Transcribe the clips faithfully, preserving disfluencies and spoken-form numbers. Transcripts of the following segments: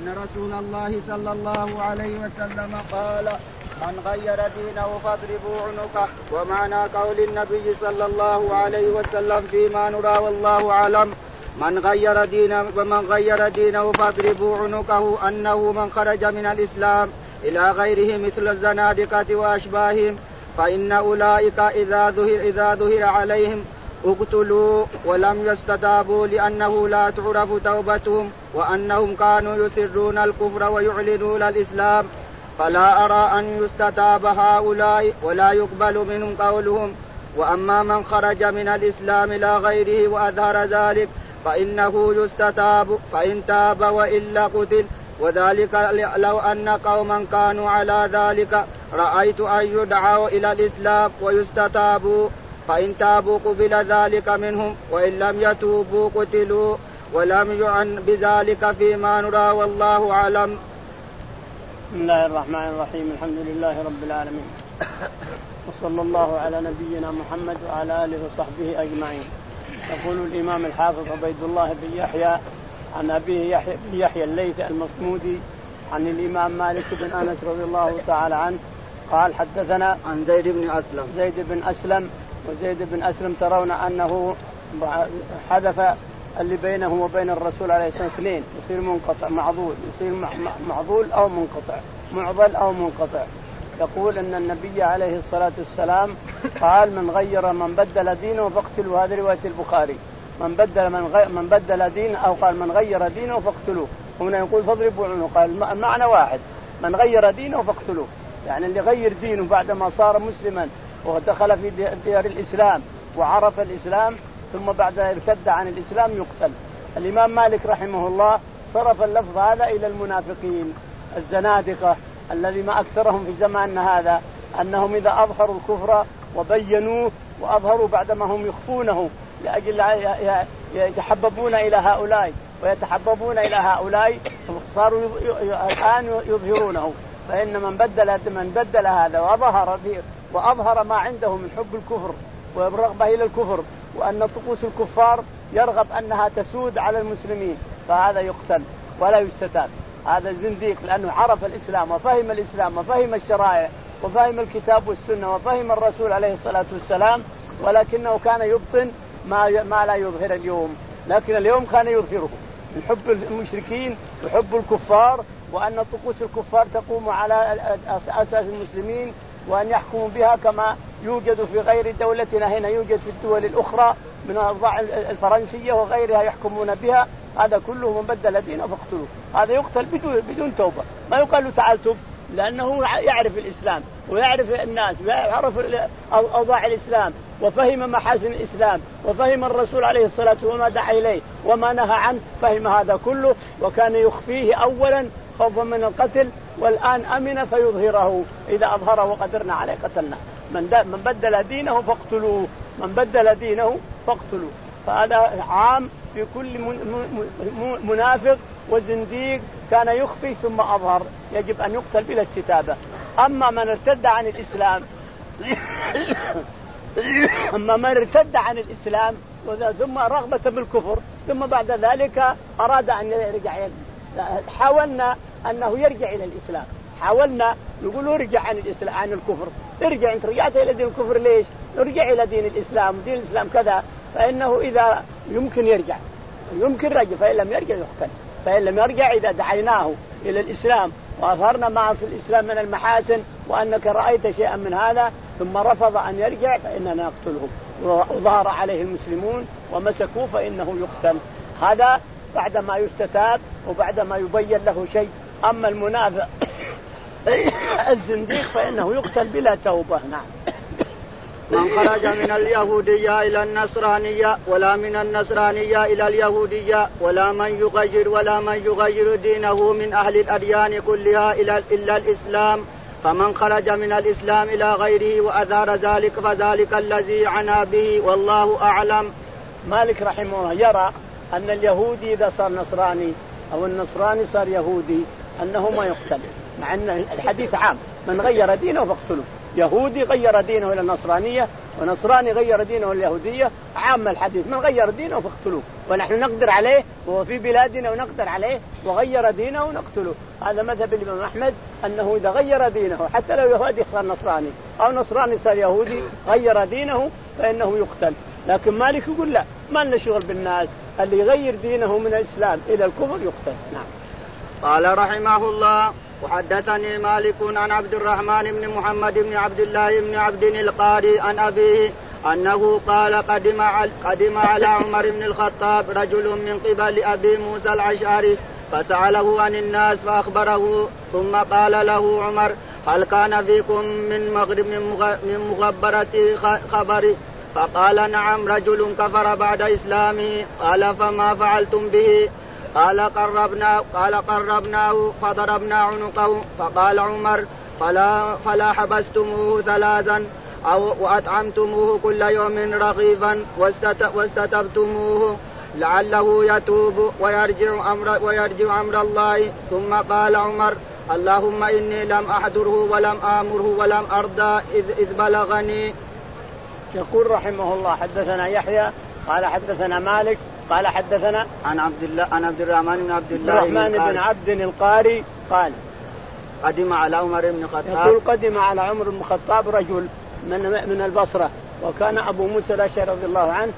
أن رسول الله صلى الله عليه وسلم قال من غير دينه فاضربوا عنقه. ومعنى قول النبي صلى الله عليه وسلم فيما نرى والله أعلم من غير دينه ومن غير دينه فاضربوا عنقه أنه من خرج من الإسلام إلى غيره مثل الزنادقة وأشباههم فإن أولئك إذا ظهر, إذا ظهر عليهم اقتلوا ولم يستتابوا لأنه لا تعرف توبتهم وأنهم كانوا يسرون الكفر ويعلنون الإسلام فلا أرى أن يستتاب هؤلاء ولا يقبل منهم قولهم. وأما من خرج من الإسلام إلى غيره وأظهر ذلك فإنه يستتاب فإن تاب وإلا قتل. وذلك لو أن قوما كانوا على ذلك رأيت أن يدعوا إلى الإسلام ويستتابوا فإن تابوا قبل ذلك منهم وإن لم يتوبوا قتلوا ولم يعن بذلك فيما نرى والله أعلم. بسم الله الرحمن الرحيم. الحمد لله رب العالمين وصلى الله على نبينا محمد وعلى آله وصحبه أجمعين. يقول الإمام الحافظ عبيد الله بن يحيى عن أبيه يحيى بن يحيى الليثي المصمودي عن الإمام مالك بن أنس رضي الله تعالى عنه قال حدثنا عن زيد بن أسلم زيد بن أسلم وزيد بن أسلم ترون أنه حدث اللي بينه وبين الرسول عليه الصلاة والسلام اثنين يصير منقطع معضول يصير معضول أو منقطع معضل أو منقطع. يقول أن النبي عليه الصلاة والسلام قال من غير من بدل دينه فاقتلوا. هذه رواية البخاري. من بدل من, غير من بدل دينه أو قال من غير دينه فاقتلوه. هنا يقول فاضربوا عنقه. قال المعنى واحد من غير دينه فاقتلوه يعني اللي غير دينه بعدما صار مسلما ودخل في ديار الإسلام وعرف الإسلام ثم بعد ارتد عن الإسلام يقتل. الإمام مالك رحمه الله صرف اللفظ هذا إلى المنافقين الزنادقة الذي ما أكثرهم في زماننا هذا أنهم إذا أظهروا الكفر وبينوه وأظهروا بعدما هم يخفونه لأجل يتحببون إلى هؤلاء ويتحببون إلى هؤلاء صاروا الآن يظهرونه. فإن من بدل من بدل هذا وأظهر وأظهر ما عنده من حب الكفر والرغبة إلى الكفر وأن طقوس الكفار يرغب أنها تسود على المسلمين فهذا يقتل ولا يستتاب. هذا زنديق لأنه عرف الإسلام وفهم الإسلام وفهم الشرائع وفهم الكتاب والسنة وفهم الرسول عليه الصلاة والسلام ولكنه كان يبطن ما ما لا يظهر اليوم. لكن اليوم كان يظهره من حب المشركين وحب الكفار وأن طقوس الكفار تقوم على أساس المسلمين وأن يحكموا بها كما يوجد في غير دولتنا هنا يوجد في الدول الأخرى من الأوضاع الفرنسية وغيرها يحكمون بها. هذا كله من بدل دينه فاقتلوه. هذا يقتل بدون بدون توبة. ما يقال له تعال توب لأنه يعرف الإسلام ويعرف الناس ويعرف أوضاع الإسلام وفهم محاسن الإسلام وفهم الرسول عليه الصلاة والسلام وما دعا إليه وما نهى عنه. فهم هذا كله وكان يخفيه أولا خوفا من القتل والآن أمن فيظهره. إذا أظهره وقدرنا عليه قتلنا. من بدل دينه فاقتلوه. من بدل دينه فاقتلوه. فهذا عام في كل منافق وزنديق كان يخفي ثم أظهر يجب أن يقتل بلا استتابة. أما من ارتد عن الإسلام أما من ارتد عن الإسلام ثم رغبة بالكفر ثم بعد ذلك أراد أن يرجع حاولنا أنه يرجع إلى الإسلام حاولنا نقول ارجع عن الإسلام عن الكفر ارجع أنت رجعت إلى دين الكفر ليش ارجع إلى دين الإسلام دين الإسلام كذا. فإنه إذا يمكن يرجع يمكن رجع فإن لم يرجع يقتل. فإن لم يرجع إذا دعيناه إلى الإسلام وأظهرنا معه في الإسلام من المحاسن وأنك رأيت شيئا من هذا ثم رفض أن يرجع فإننا نقتله. وظهر عليه المسلمون ومسكوه فإنه يقتل. هذا بعدما يستتاب وبعدما يبين له شيء. أما المنافق الزنديق فإنه يقتل بلا توبة. نعم. من خرج من اليهودية إلى النصرانية ولا من النصرانية إلى اليهودية ولا من يغير ولا من يغير دينه من أهل الأديان كلها إلا الإسلام فمن خرج من الإسلام إلى غيره وأظهر ذلك فذلك الذي عنا به والله أعلم. مالك رحمه الله يرى أن اليهودي إذا صار نصراني أو النصراني صار يهودي أنه ما يقتل مع أن الحديث عام من غير دينه فاقتله. يهودي غير دينه إلى النصرانية ونصراني غير دينه إلى اليهودية، عام الحديث من غير دينه فاقتلوه، ونحن نقدر عليه وهو في بلادنا ونقدر عليه وغير دينه ونقتله. هذا مذهب الإمام أحمد أنه إذا غير دينه حتى لو يهودي صار نصراني أو نصراني صار يهودي غير دينه فإنه يقتل. لكن مالك يقول لا، ما لنا شغل بالناس، اللي يغير دينه من الإسلام إلى الكفر يقتل. نعم. قال رحمه الله: وحدثني مالك عن عبد الرحمن بن محمد بن عبد الله بن عبد القاري عن أبيه أنه قال: قدم على, قدم على عمر بن الخطاب رجل من قبل أبي موسى الأشعري فسأله عن الناس فأخبره، ثم قال له عمر: هل كان فيكم من مغرب من مخبرة خبر؟ فقال: نعم، رجل كفر بعد إسلامه. قال: فما فعلتم به؟ قال: قربناه قال قربناه فضربنا عنقه. فقال عمر: فلا, فلا حبستموه ثلاثا أو وأطعمتموه كل يوم رغيفا واستتبتموه لعله يتوب ويرجع أمر, ويرجع أمر الله. ثم قال عمر: اللهم إني لم أحضره ولم آمره ولم أرضى إذ, إذ بلغني. يقول رحمه الله: حدثنا يحيى قال حدثنا مالك قال حدثنا عن عبد الله عن عبد الرحمن بن عبد الله الرحمن بن عبد القاري قال: قدم على عمر بن الخطاب. يقول: قدم على عمر بن الخطاب رجل من من البصرة، وكان أبو موسى الأشعري رضي الله عنه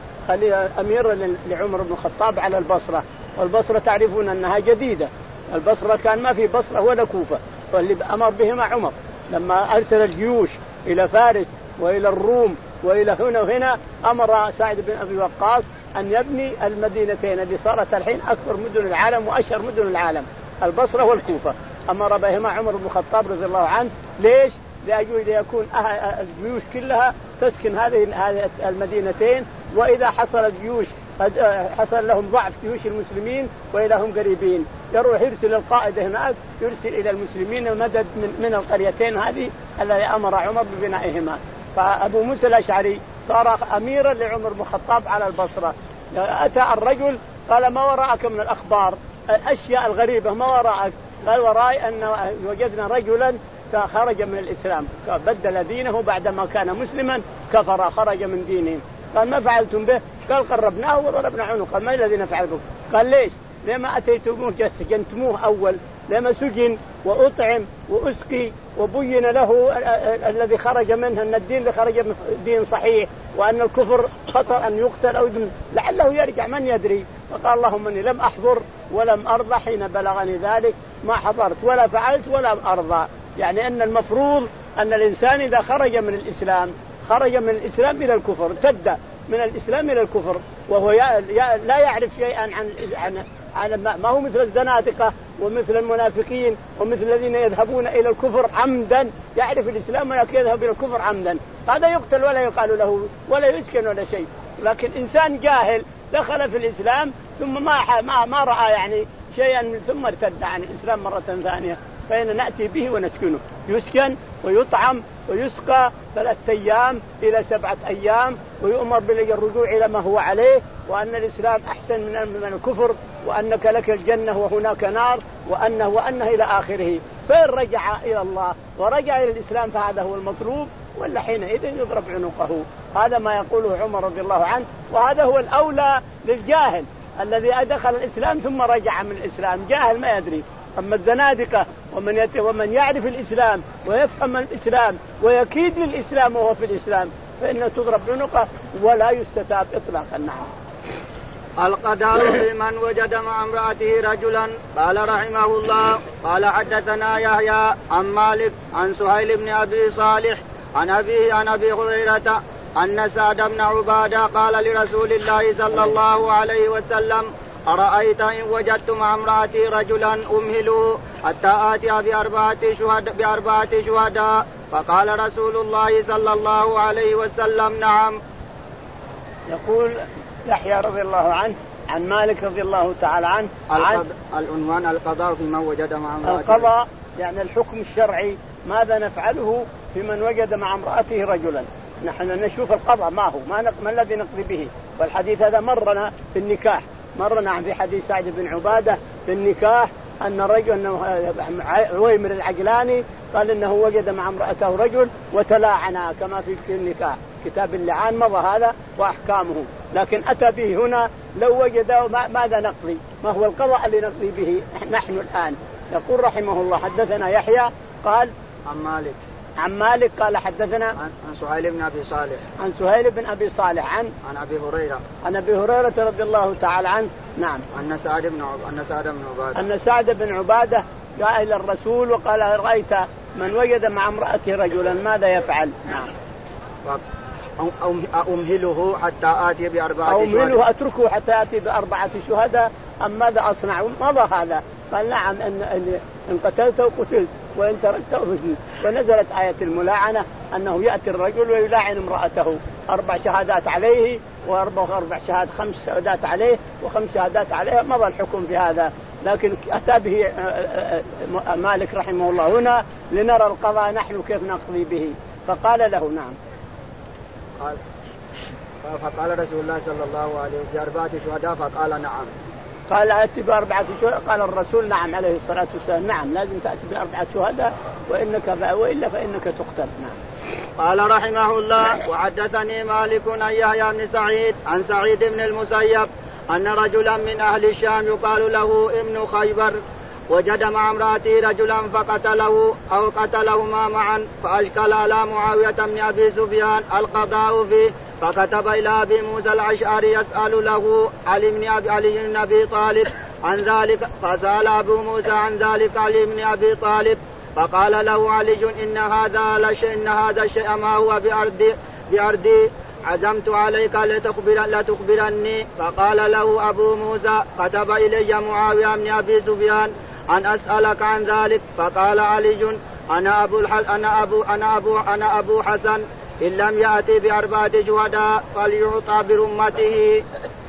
أمير لعمر بن الخطاب على البصرة، والبصرة تعرفون أنها جديدة، البصرة كان ما في بصرة ولا كوفة، واللي أمر بهما عمر لما أرسل الجيوش إلى فارس وإلى الروم وإلى هنا وهنا، أمر سعد بن أبي وقاص أن يبني المدينتين اللي صارت الحين أكبر مدن العالم وأشهر مدن العالم، البصرة والكوفة، أمر بهما عمر بن الخطاب رضي الله عنه. ليش؟ لأجل يكون الجيوش كلها تسكن هذه المدينتين، وإذا حصل الجيوش حصل لهم ضعف جيوش المسلمين وإلى هم قريبين، يروح يرسل القائد هناك يرسل إلى المسلمين مدد من, من القريتين هذه التي أمر عمر ببنائهما. فأبو موسى الأشعري صار أميرا لعمر بن الخطاب على البصرة. أتى الرجل قال: ما وراءك من الأخبار الأشياء الغريبة، ما وراءك؟ قال: وراي أن وجدنا رجلا خرج من الإسلام، بدل دينه بعدما كان مسلما كفر، خرج من دينهم. قال: ما فعلتم به؟ قال: قربناه وضربنا عنقه. قال: ما الذي نفعل به؟ قال: ليش؟ لما أتيتموه سجنتموه أول، لما سجن وأطعم وأسقي وبين له الذي خرج منه أن الدين اللي خرج من دين صحيح، وأن الكفر خطر أن يقتل أو يدم لعله يرجع، من يدري. فقال: اللهم إني لم أحضر ولم أرضى حين بلغني ذلك، ما حضرت ولا فعلت ولم أرضى. يعني أن المفروض أن الإنسان إذا خرج من الإسلام خرج من الإسلام إلى الكفر، ارتد من الإسلام إلى الكفر، وهو لا يعرف شيئا عن عن عن ما هو مثل الزنادقة ومثل المنافقين ومثل الذين يذهبون إلى الكفر عمدا، يعرف الإسلام ولكن يذهب إلى الكفر عمدا، هذا يقتل ولا يقال له ولا يسكن ولا شيء. لكن إنسان جاهل دخل في الإسلام ثم ما ما, ما رأى يعني شيئا ثم ارتد عن الإسلام مرة ثانية، فإن نأتي به ونسكنه، يسكن ويطعم ويسقى ثلاثة أيام إلى سبعة أيام، ويؤمر بالرجوع إلى ما هو عليه، وأن الإسلام أحسن من الكفر، وأنك لك الجنة وهناك نار، وأنه وأنه إلى آخره. فإن رجع إلى الله ورجع إلى الإسلام فهذا هو المطلوب، ولا حينئذ يضرب عنقه. هذا ما يقوله عمر رضي الله عنه، وهذا هو الأولى للجاهل الذي أدخل الإسلام ثم رجع من الإسلام، جاهل ما يدري. أما الزنادقة ومن يت... ومن يعرف الإسلام ويفهم الإسلام ويكيد للإسلام وهو في الإسلام فإنه تضرب عنقه ولا يستتاب إطلاقا. نعم. القضاء في من وجد مع امرأته رجلا. قال رحمه الله: قال حدثنا يحيى عن مالك عن سهيل بن أبي صالح عن أبيه عن أبي هريرة أن سعد بن عبادة قال لرسول الله صلى الله عليه وسلم: أرأيت إن وجدت مع امرأتي رجلا أمهله حتى آتي بأربعة شهداء بأربعة شهداء؟ فقال رسول الله صلى الله عليه وسلم: نعم. يقول يحيى رضي الله عنه عن مالك رضي الله تعالى عنه عن العنوان: القضاء في من وجد مع امرأته. القضاء يعني الحكم الشرعي، ماذا نفعله في من وجد مع امرأته رجلا. نحن نشوف القضاء ما هو ما, ما الذي نقضي به. والحديث هذا مرنا في النكاح، مرنا في حديث سعد بن عبادة في النكاح أن الرجل عويمر العجلاني قال إنه وجد مع امرأته رجل وتلاعنا كما في النكاح، كتاب اللعان مضى هذا وأحكامه، لكن أتى به هنا لو وجد ماذا نقضي؟ ما هو القضاء اللي نقضي به نحن الآن؟ يقول رحمه الله حدثنا يحيى قال عن مالك عن مالك قال حدثنا عن سهيل بن أبي صالح عن سهيل بن أبي صالح عن عن أبي هريرة عن أبي هريرة رضي الله تعالى عنه. نعم. أن سعد بن أن سعد بن عبادة أن سعد بن عبادة جاء إلى الرسول وقال رأيت من وجد مع امرأته رجلا ماذا يفعل؟ نعم. أمهله حتى آتي بأربعة شهداء أمهله أتركه حتى آتي بأربعة شهداء أم ماذا أصنع؟ مضى هذا. قال نعم إن إن قتلته قتلت وإن تركته فجلت. ونزلت آية الملاعنة أنه يأتي الرجل ويلاعن امرأته، أربع شهادات عليه وأربع أربع شهادات خمس شهادات عليه وخمس شهادات عليه، مضى الحكم في هذا. لكن أتى به مالك رحمه الله هنا لنرى القضاء نحن كيف نقضي به، فقال له نعم. قال فقال رسول الله صلى الله عليه وسلم بأربعة شهداء فقال نعم. قال أتي بأربعة شهداء، قال الرسول نعم عليه الصلاة والسلام نعم لازم تأتي بأربعة شهداء وإنك وإلا فإنك تقتل. نعم. قال رحمه الله وحدثني مالك عن يحيى بن سعيد عن سعيد بن المسيب أن رجلا من أهل الشام يقال له ابن خيبر وجد مع امرأته رجلا فقتله أو قتلهما معا فأشكل على معاوية بن أبي سفيان القضاء فيه، فكتب إلى أبي موسى الأشعري يسأل له علي بن أبي, علي بن أبي طالب عن ذلك، فسأل أبو موسى عن ذلك علي بن أبي طالب فقال له علي إن هذا لشيء إن هذا الشيء ما هو بأرضي بأرضي عزمت عليك لتخبر لتخبرني. فقال له أبو موسى كتب إلي معاوية بن أبي سفيان أن أسألك عن ذلك. فقال علي أنا أبو أنا أبو أنا أبو أنا أبو حسن إن لم يأتي بأربعة شهداء فليعطى برمته.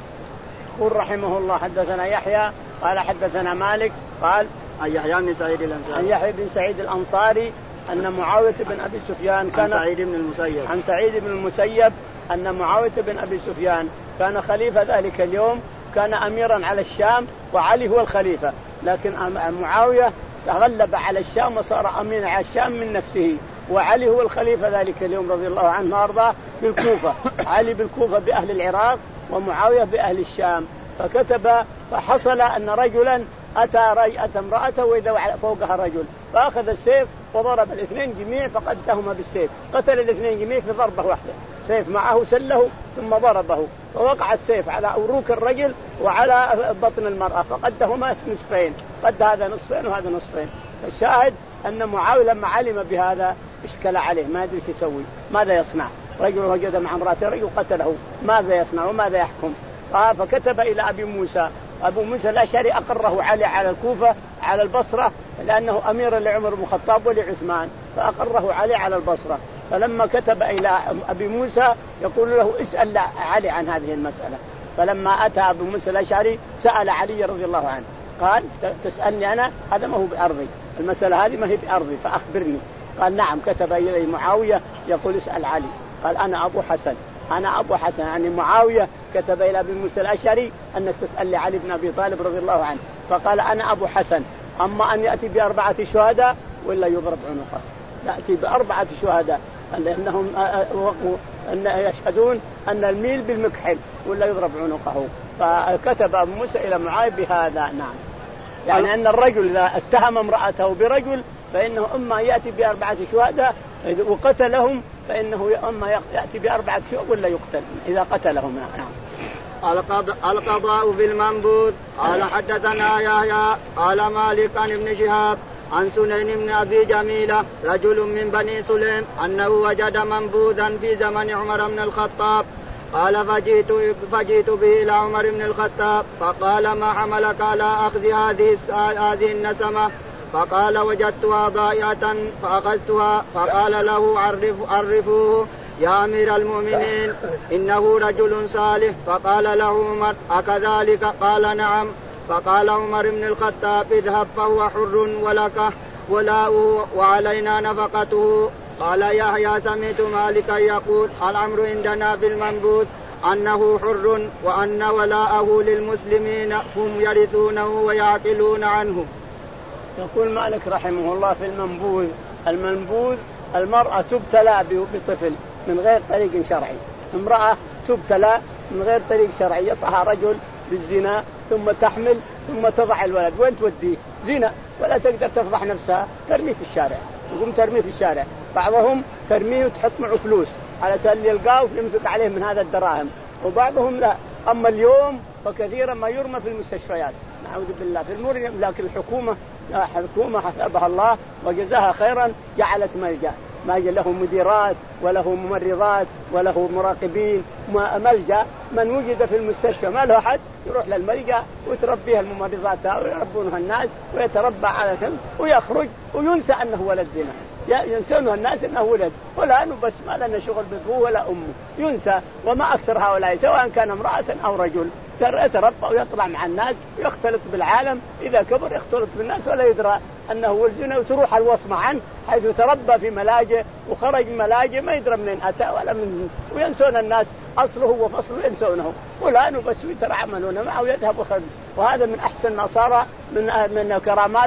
قل رحمه الله حدثنا يحيى قال حدثنا مالك قال عن يحيى بن سعيد الأنصاري عن يحيى بن سعيد الأنصاري أن معاوية بن أبي سفيان كان عن سعيد بن المسيب عن سعيد بن المسيب أن معاوية بن أبي سفيان كان خليفة ذلك اليوم، كان أميرا على الشام وعلي هو الخليفة، لكن معاوية تغلب على الشام وصار أمير على الشام من نفسه، وعلي هو الخليفة ذلك اليوم رضي الله عنه وارضاه بالكوفة، علي بالكوفة بأهل العراق ومعاوية بأهل الشام. فكتب فحصل أن رجلا أتى ري أتى امرأته وإذا فوقها رجل فأخذ السيف وضرب الاثنين جميع فقدهما بالسيف، قتل الاثنين جميع في ضربة واحدة، سيف معه سله ثم ضربه فوقع السيف على أوروك الرجل وعلى بطن المرأة فقدهما نصفين، قد هذا نصفين وهذا نصفين. الشاهد أن معاوية لما علم بهذا اشكل عليه ما يدري ايش يسوي، ماذا يصنع؟ رجل وجد مع امرأته رجل قتله، ماذا يصنع وماذا يحكم؟ فكتب إلى أبي موسى، أبو موسى الأشعري أقره علي على الكوفة على البصرة لأنه أمير لعمر بن الخطاب ولعثمان، فأقره علي على البصرة. فلما كتب إلى أبي موسى يقول له اسأل علي عن هذه المسألة، فلما أتى أبو موسى الأشعري سأل علي رضي الله عنه قال تسألني أنا؟ هذا ما هو بأرضي، المسألة هذه ما هي بأرضي فأخبرني. قال نعم. كتب إلي معاوية يقول اسأل علي، قال أنا أبو حسن أنا أبو حسن يعني معاوية كتب إلى أبي موسى الأشعري أنك تسأل لي علي بن أبي طالب رضي الله عنه، فقال أنا أبو حسن، أما أن يأتي بأربعة شهداء ولا يضرب عنقه، يأتي بأربعة شهداء لأنهم أن يشهدون أن الميل بالمكحل ولا يضرب عنقه. فكتب أبو موسى إلى معاوية بهذا. نعم. يعني أن الرجل إذا اتهم امرأته برجل فإنه إما يأتي بأربعة شهداء وقتلهم فإنه أما يأتي بأربعة شهداء ولا يقتل إذا قتلهم. نعم. القضاء في المنبوذ. قال حدثنا يحيى قال مالك عن ابن شهاب عن سنين بن أبي جميلة رجل من بني سليم أنه وجد منبوذا في زمن عمر بن الخطاب، قال فجئت, فجئت به إلى عمر بن الخطاب فقال ما حملك على أخذ هذه هذه النسمة؟ فقال وجدتها ضائعة فأخذتها. فقال له عرف عرفوه يا أمير المؤمنين إنه رجل صالح. فقال له عمر أكذلك؟ قال نعم. فقال عمر بن الخطاب اذهب فهو حر ولك ولاؤه وعلينا نفقته. قال يحيى سمعت مالكا يقول الأمر عندنا في المنبوذ أنه حر وأن ولاءه للمسلمين هم يرثونه ويعقلون عنه. يقول مالك رحمه الله في المنبوذ المنبوذ المرأة تبتلى بطفل من غير طريق شرعي، امرأة تبتلى من غير طريق شرعي، يطعها رجل بالزنا ثم تحمل ثم تضع الولد، وين توديه؟ زنا، ولا تقدر تفضح نفسها، ترميه في الشارع، تقوم ترميه في الشارع. بعضهم ترميه وتحط معه فلوس على سبيل يلقاه وينفق عليه من هذا الدراهم، وبعضهم لا. أما اليوم فكثيرا ما يرمى في المستشفيات، نعوذ بالله، في المر. لكن الحكومة الحكومة حسبها الله وجزاها خيرا جعلت ملجأ، ما له مديرات وله ممرضات وله مراقبين، ملجأ. من وجد في المستشفى ما له أحد يروح للملجأ وتربيها الممرضات ويربونها الناس ويتربى على ثم ويخرج وينسى أنه ولد زنا، ينسونه الناس أنه ولد، ولا أنه بس ما لنا شغل بأبوه ولا أمه، ينسى. وما أكثر هؤلاء سواء كان امرأة أو رجل يتربى ويطلع مع الناس ويختلط بالعالم، إذا كبر يختلط بالناس ولا يدرى أنه ولد زنا، وتروح الوصمة عنه حيث تربى في ملاجئ وخرج من ملاجئ ما يدرى منين أتى ولا من، وينسون الناس أصله وفصله ينسونه، ولا أنه بس يتعاملون معه ويذهب وخرج. وهذا من أحسن ما صار من من كرامات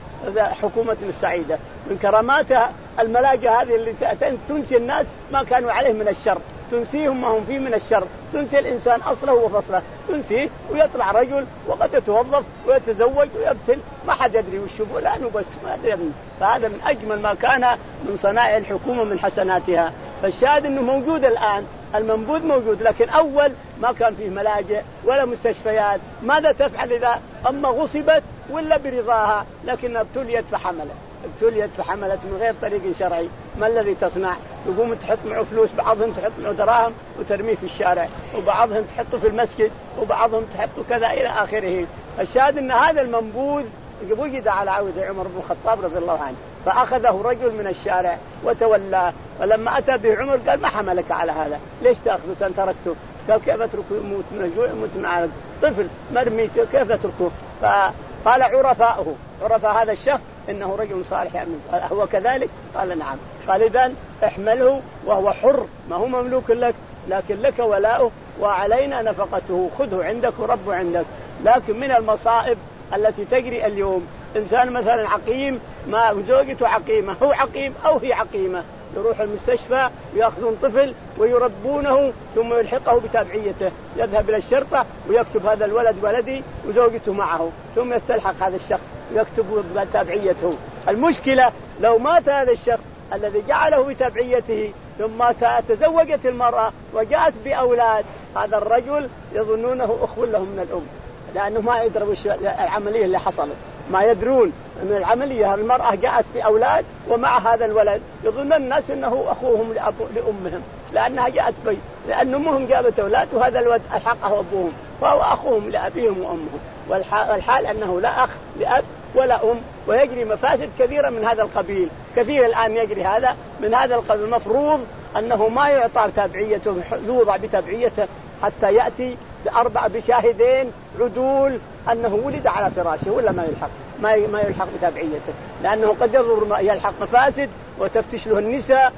حكومة السعيدة، من كراماتها الملاجئ هذه اللي تنسي الناس ما كانوا عليه من الشر، تنسيهم ما هم فيه من الشر، تنسي الإنسان أصله وفصله، تنسيه ويطلع رجل وقد يتوظف ويتزوج ويبتل ما حد يدري وش لأنه بس ما يدري. فهذا من أجمل ما كان من صنائع الحكومة من حسناتها. فالشاهد أنه موجود الآن، المنبوذ موجود، لكن أول ما كان فيه ملاجئ ولا مستشفيات. ماذا تفعل إذا أما غصبت ولا برضاها لكنها ابتليت فحملت، ابتليت فحملت من غير طريق شرعي، ما الذي تصنع؟ تقوم تحط معه فلوس، بعضهم تحط معه دراهم وترميه في الشارع، وبعضهم تحطه في المسجد، وبعضهم تحطه كذا إلى آخره. الشاهد أن هذا المنبوذ وجد على عود عمر بن الخطاب رضي الله عنه، فأخذه رجل من الشارع وتولاه، فلما أتى به عمر قال ما حملك على هذا؟ ليش تأخذه سن تركته؟ قال كيف أتركه يموت من الجوع يموت مع طفل مرمي كيف أتركه؟ فقال عرفاؤه، عرفاء هذا الشخص إنه رجل صالح يعمل، هو كذلك؟ قال نعم. قال إذن احمله وهو حر، ما هو مملوك لك، لكن لك ولاؤه وعلينا نفقته، خذه عندك وربه عندك. لكن من المصائب التي تجري اليوم إنسان مثلا عقيم، ما زوجته عقيمة، هو عقيم أو هي عقيمة، يروح المستشفى ويأخذون طفل ويربونه ثم يلحقه بتابعيته، يذهب إلى الشرطة ويكتب هذا الولد ولدي وزوجته معه، ثم يستلحق هذا الشخص ويكتب بتابعيته. المشكلة لو مات هذا الشخص الذي جعله بتابعيته ثم تزوجت المرأة وجاءت بأولاد، هذا الرجل يظنونه أخو له من الأم، لأنه ما يدري وش العملية اللي حصلت، ما يدرون أن العملية المرأة جاءت بأولاد ومع هذا الولد، يظن الناس أنه أخوهم لأمهم لأنها جاءت بي، لأن أمهم جابت أولاد وهذا الولد ألحقه أبوهم فهو أخوهم لأبيهم وأمهم. والحال أنه لا أخ لأب ولا أم، ويجري مفاسد كثيرة من هذا القبيل، كثير الآن يجري هذا من هذا القبيل. المفروض أنه ما يعطى تابعيته، يوضع بتابعيته حتى يأتي بأربع بشاهدين عدول أنه ولد على فراشه، ولا ما يلحق ما ما يلحق بتابعيته، لأنه قد يضر يلحق مفاسد وتفتش له النساء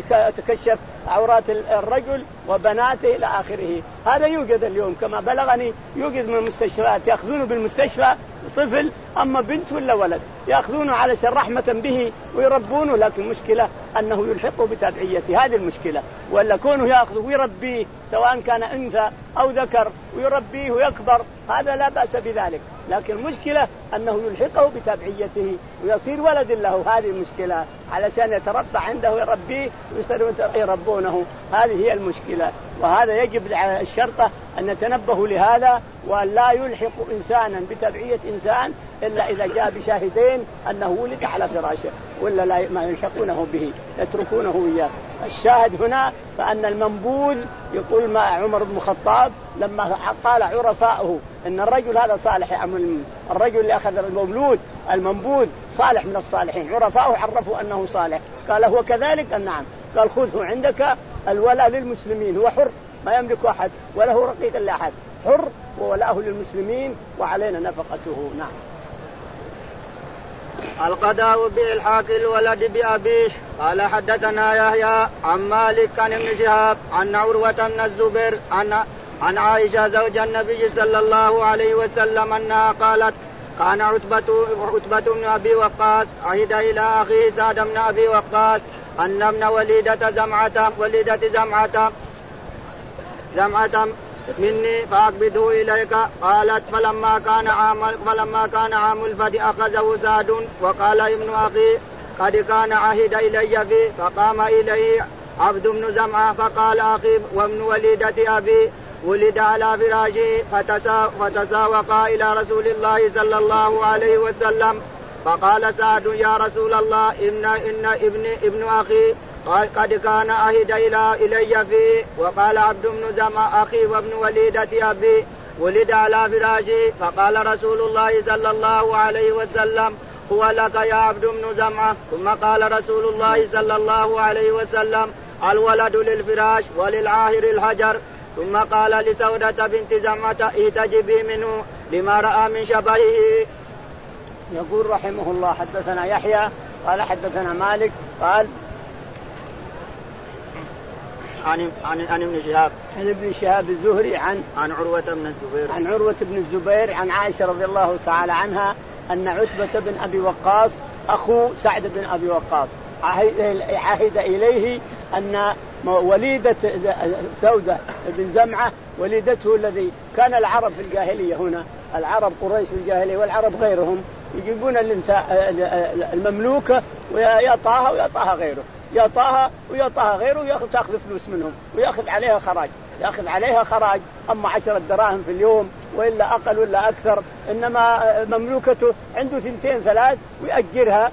وتكشف عورات الرجل وبناته إلى آخره. هذا يوجد اليوم كما بلغني، يوجد من المستشفيات يأخذونه بالمستشفى طفل، أما بنت ولا ولد يأخذونه علشان رحمة به ويربونه، لكن مشكلة أنه يلحقه بتابعيته، هذه المشكلة. ولا كونه يأخذه ويربيه سواء كان أنثى أو ذكر ويربيه ويكبر، هذا لا بأس بذلك، لكن المشكلة أنه يلحقه بتابعيته ويصير ولد له، هذه المشكلة، علشان يتربى عنده ويربيه ويصيروا يربونه، هذه هي المشكلة. وهذا يجب على الشرطة أن يتنبهوا لهذا، وأن لا يلحق إنسانا بتبعية إنسان إلا إذا جاء بشاهدين أنه ولد على فراشه، ولا لا ما يلحقونه به، يتركونه إياه. الشاهد هنا فأن المنبوذ يقول ما عمر بن الخطاب لما قال عرفاؤه إن الرجل هذا صالح يعمل، الرجل اللي أخذ المولود المنبوذ صالح من الصالحين، عرفاؤه عرفوا أنه صالح، قال هو كذلك؟ نعم. قال خذه عندك، الولاء للمسلمين، هو حر ما يملك أحد وله رقيق إلا أحد، حر وولاءه للمسلمين وعلينا نفقته. نعم. القضاء بإلحاق الولد بأبيه. قال حدثنا يحيى عن مالك عن ابن شهاب عن عروة بن الزبير عن عن عائشة زوج النبي صلى الله عليه وسلم أنها قالت كان عتبة عتبة بن أبي وقاص عهد إلى أخيه سعد بن أبي وقاص أن ابن وليدة زمعة وليدة زمعة زمعة مني فأقبضه إليك. قالت فلما كان عام فلما كان عام الفتح أخذه سعد وقال ابن أخي قد كان عهد إلي فيه. فقام إليه عبد بن زمعة فقال أخي وابن وليدة أبي ولد على فراشه فتساوقا إلى رسول الله صلى الله عليه وسلم. فقال سعد يا رسول الله إن إن ابن ابن أخي قد كان عهد إلى إلي فيه. وقال عبد بن زمعة أخي وابن وليدة أبي ولد على فراشه. فقال رسول الله صلى الله عليه وسلم هو لك يا عبد بن زمعة. ثم قال رسول الله صلى الله عليه وسلم الولد للفراش وللعاهر الحجر. ثم قال لسودة بنت زمعة اهتجبي منه لما رأى من شبهه. يقول رحمه الله حدثنا يحيى قال حدثنا مالك قال عن عن عن ابن شهاب عن ابن شهاب الزهري عن عن عروة بن الزبير عن عروة بن الزبير عن عائشة رضي الله تعالى عنها أن عتبة بن أبي وقاص أخو سعد بن أبي وقاص عهد إليه أن وليدة سودة بن زمعة وليدته الذي كان العرب في الجاهلية هنا العرب قريش في الجاهلية والعرب غيرهم يجيبون المملوكة ويعطاها ويعطاها غيره يعطاها ويعطاها غيره ويأخذ تأخذ فلوس منهم ويأخذ عليها خراج يأخذ عليها خراج أما عشرة دراهم في اليوم وإلا أقل ولا أكثر. إنما مملوكته عنده ثنتين ثلاث ويأجرها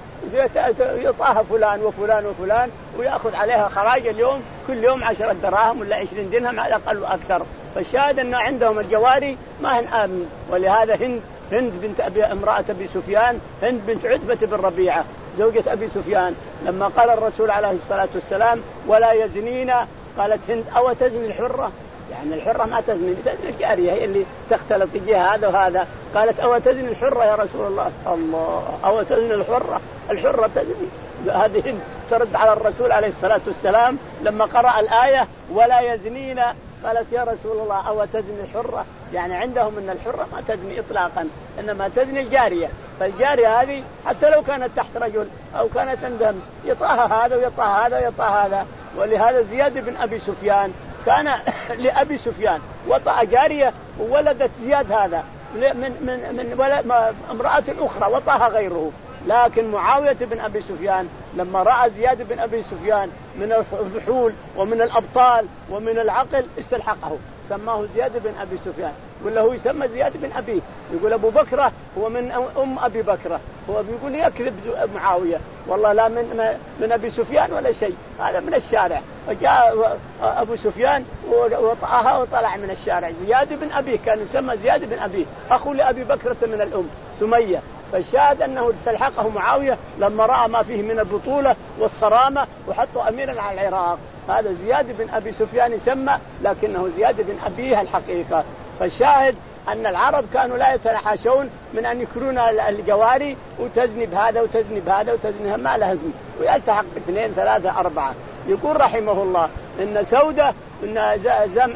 ويعطاها فلان وفلان وفلان ويأخذ عليها خراج اليوم كل يوم عشرة دراهم ولا عشرين درهم على الأقل وأكثر. فالشاهد أن عندهم الجواري ما هن آمن. ولهذا هند هند بنت أبي امرأة أبي سفيان هند بنت عتبة بن ربيعة زوجة أبي سفيان لما قال الرسول عليه الصلاة والسلام ولا يزنين قالت هند أو تزني الحرة يعني الحرة ما تزني تزني الجارية هي اللي تختلط جهة هذا وهذا. قالت أو تزني الحرة يا رسول الله الله أو تزني الحرة الحرة تزني. هذه هند ترد على الرسول عليه الصلاة والسلام لما قرأ الآية ولا يزنين قالت يا رسول الله أو تزني الحرة يعني عندهم أن الحرة ما تزني إطلاقا إنما تزني الجارية. فالجارية هذه حتى لو كانت تحت رجل أو كانت عندهم يطاها هذا ويطاها هذا ويطاها هذا. ولهذا زياد بن أبي سفيان كان لأبي سفيان وطأ جارية وولدت زياد هذا من من من امرأة أخرى وطأها غيره. لكن معاوية بن أبي سفيان لما رأى زياد بن أبي سفيان من الفحول ومن الأبطال ومن العقل استلحقه سماه زياد بن أبي سفيان. يقول له يسمى زياد بن أبي يقول أبو بكرة هو من أم أبي بكرة هو بيقول يكذب معاوية والله لا من من أبي سفيان ولا شيء هذا من الشارع. فجاء أبو سفيان وطأها وطلع من الشارع. زياد بن أبي كان يسمى زياد بن أبي أخو لأبي بكرة من الأم سمية. فالشاهد أنه استلحقه معاوية لما رأى ما فيه من البطولة والصرامة وحطه أميرا على العراق. هذا زياد بن أبي سفيان يسمى لكنه زياد بن أبيه الحقيقة. فالشاهد أن العرب كانوا لا يتنحاشون من أن يكرون الجواري وتزني بهذا وتزني بهذا وتزني ما لها زن ويلتحق اثنين ثلاثة أربعة. يقول رحمه الله إن سودة إن زم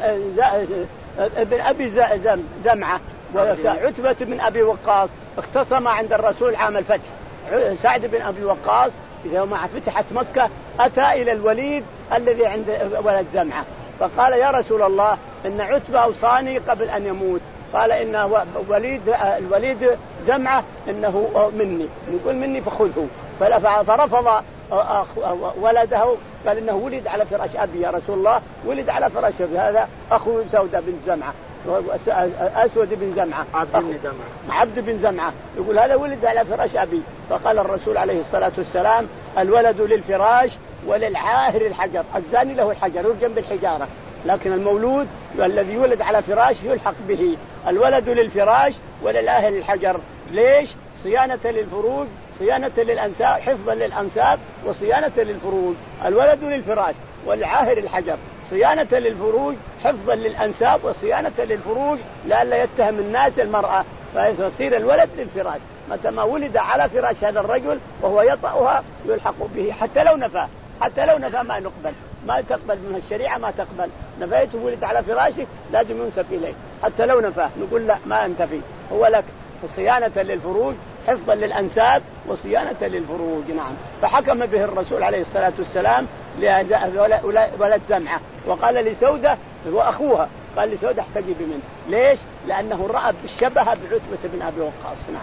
ابن أبي زم زمعة وعتبة بن أبي وقاص اختصم عند الرسول عام الفتح. سعد بن أبي وقاص يوم فتحت مكة أتى إلى الوليد الذي عند ولد زمعة فقال يا رسول الله إن عتبة أوصاني قبل أن يموت قال إن وليد الوليد زمعة إنه مني يقول مني فخذه. فرفض ولده قال إنه ولد على فراش أبي يا رسول الله ولد على فراش أبي هذا أخو سودة بن زمعة أسود بن زمعة عبد بن زمعة عبد بن زمعة يقول هذا ولد على فراش أبي. فقال الرسول عليه الصلاة والسلام الولد للفراش وللعاهر الحجر. الزاني له الحجر يرجم بالحجارة لكن المولود الذي يولد على فراش يلحق به. الولد للفراش وللعاهر الحجر. ليش؟ صيانة للفروج صيانة للأنساب حفظا للأنساب وصيانة للفروج. الولد للفراش والعاهر الحجر صيانة للفروج حفظا للأنساب وصيانة للفروج لئلا يتهم الناس المرأة فيصير الولد للفراش. متى ما ولد على فراش هذا الرجل وهو يطأها يلحق به حتى لو نفى حتى لو نفى ما نقبل ما تقبل من الشريعة ما تقبل. نفيته ولد على فراشك لازم ينسب إليه حتى لو نفاه نقول لا ما أنت فيه هو لك. صيانة للفروج حفظا للأنساب وصيانة للفروج. نعم. فحكم به الرسول عليه الصلاة والسلام لولد زمعة، وقال لسودة وأخوها قال لسودة احتجبي منه. ليش؟ لأنه رأى بالشبه بعتبة بن أبي وقاص. نعم.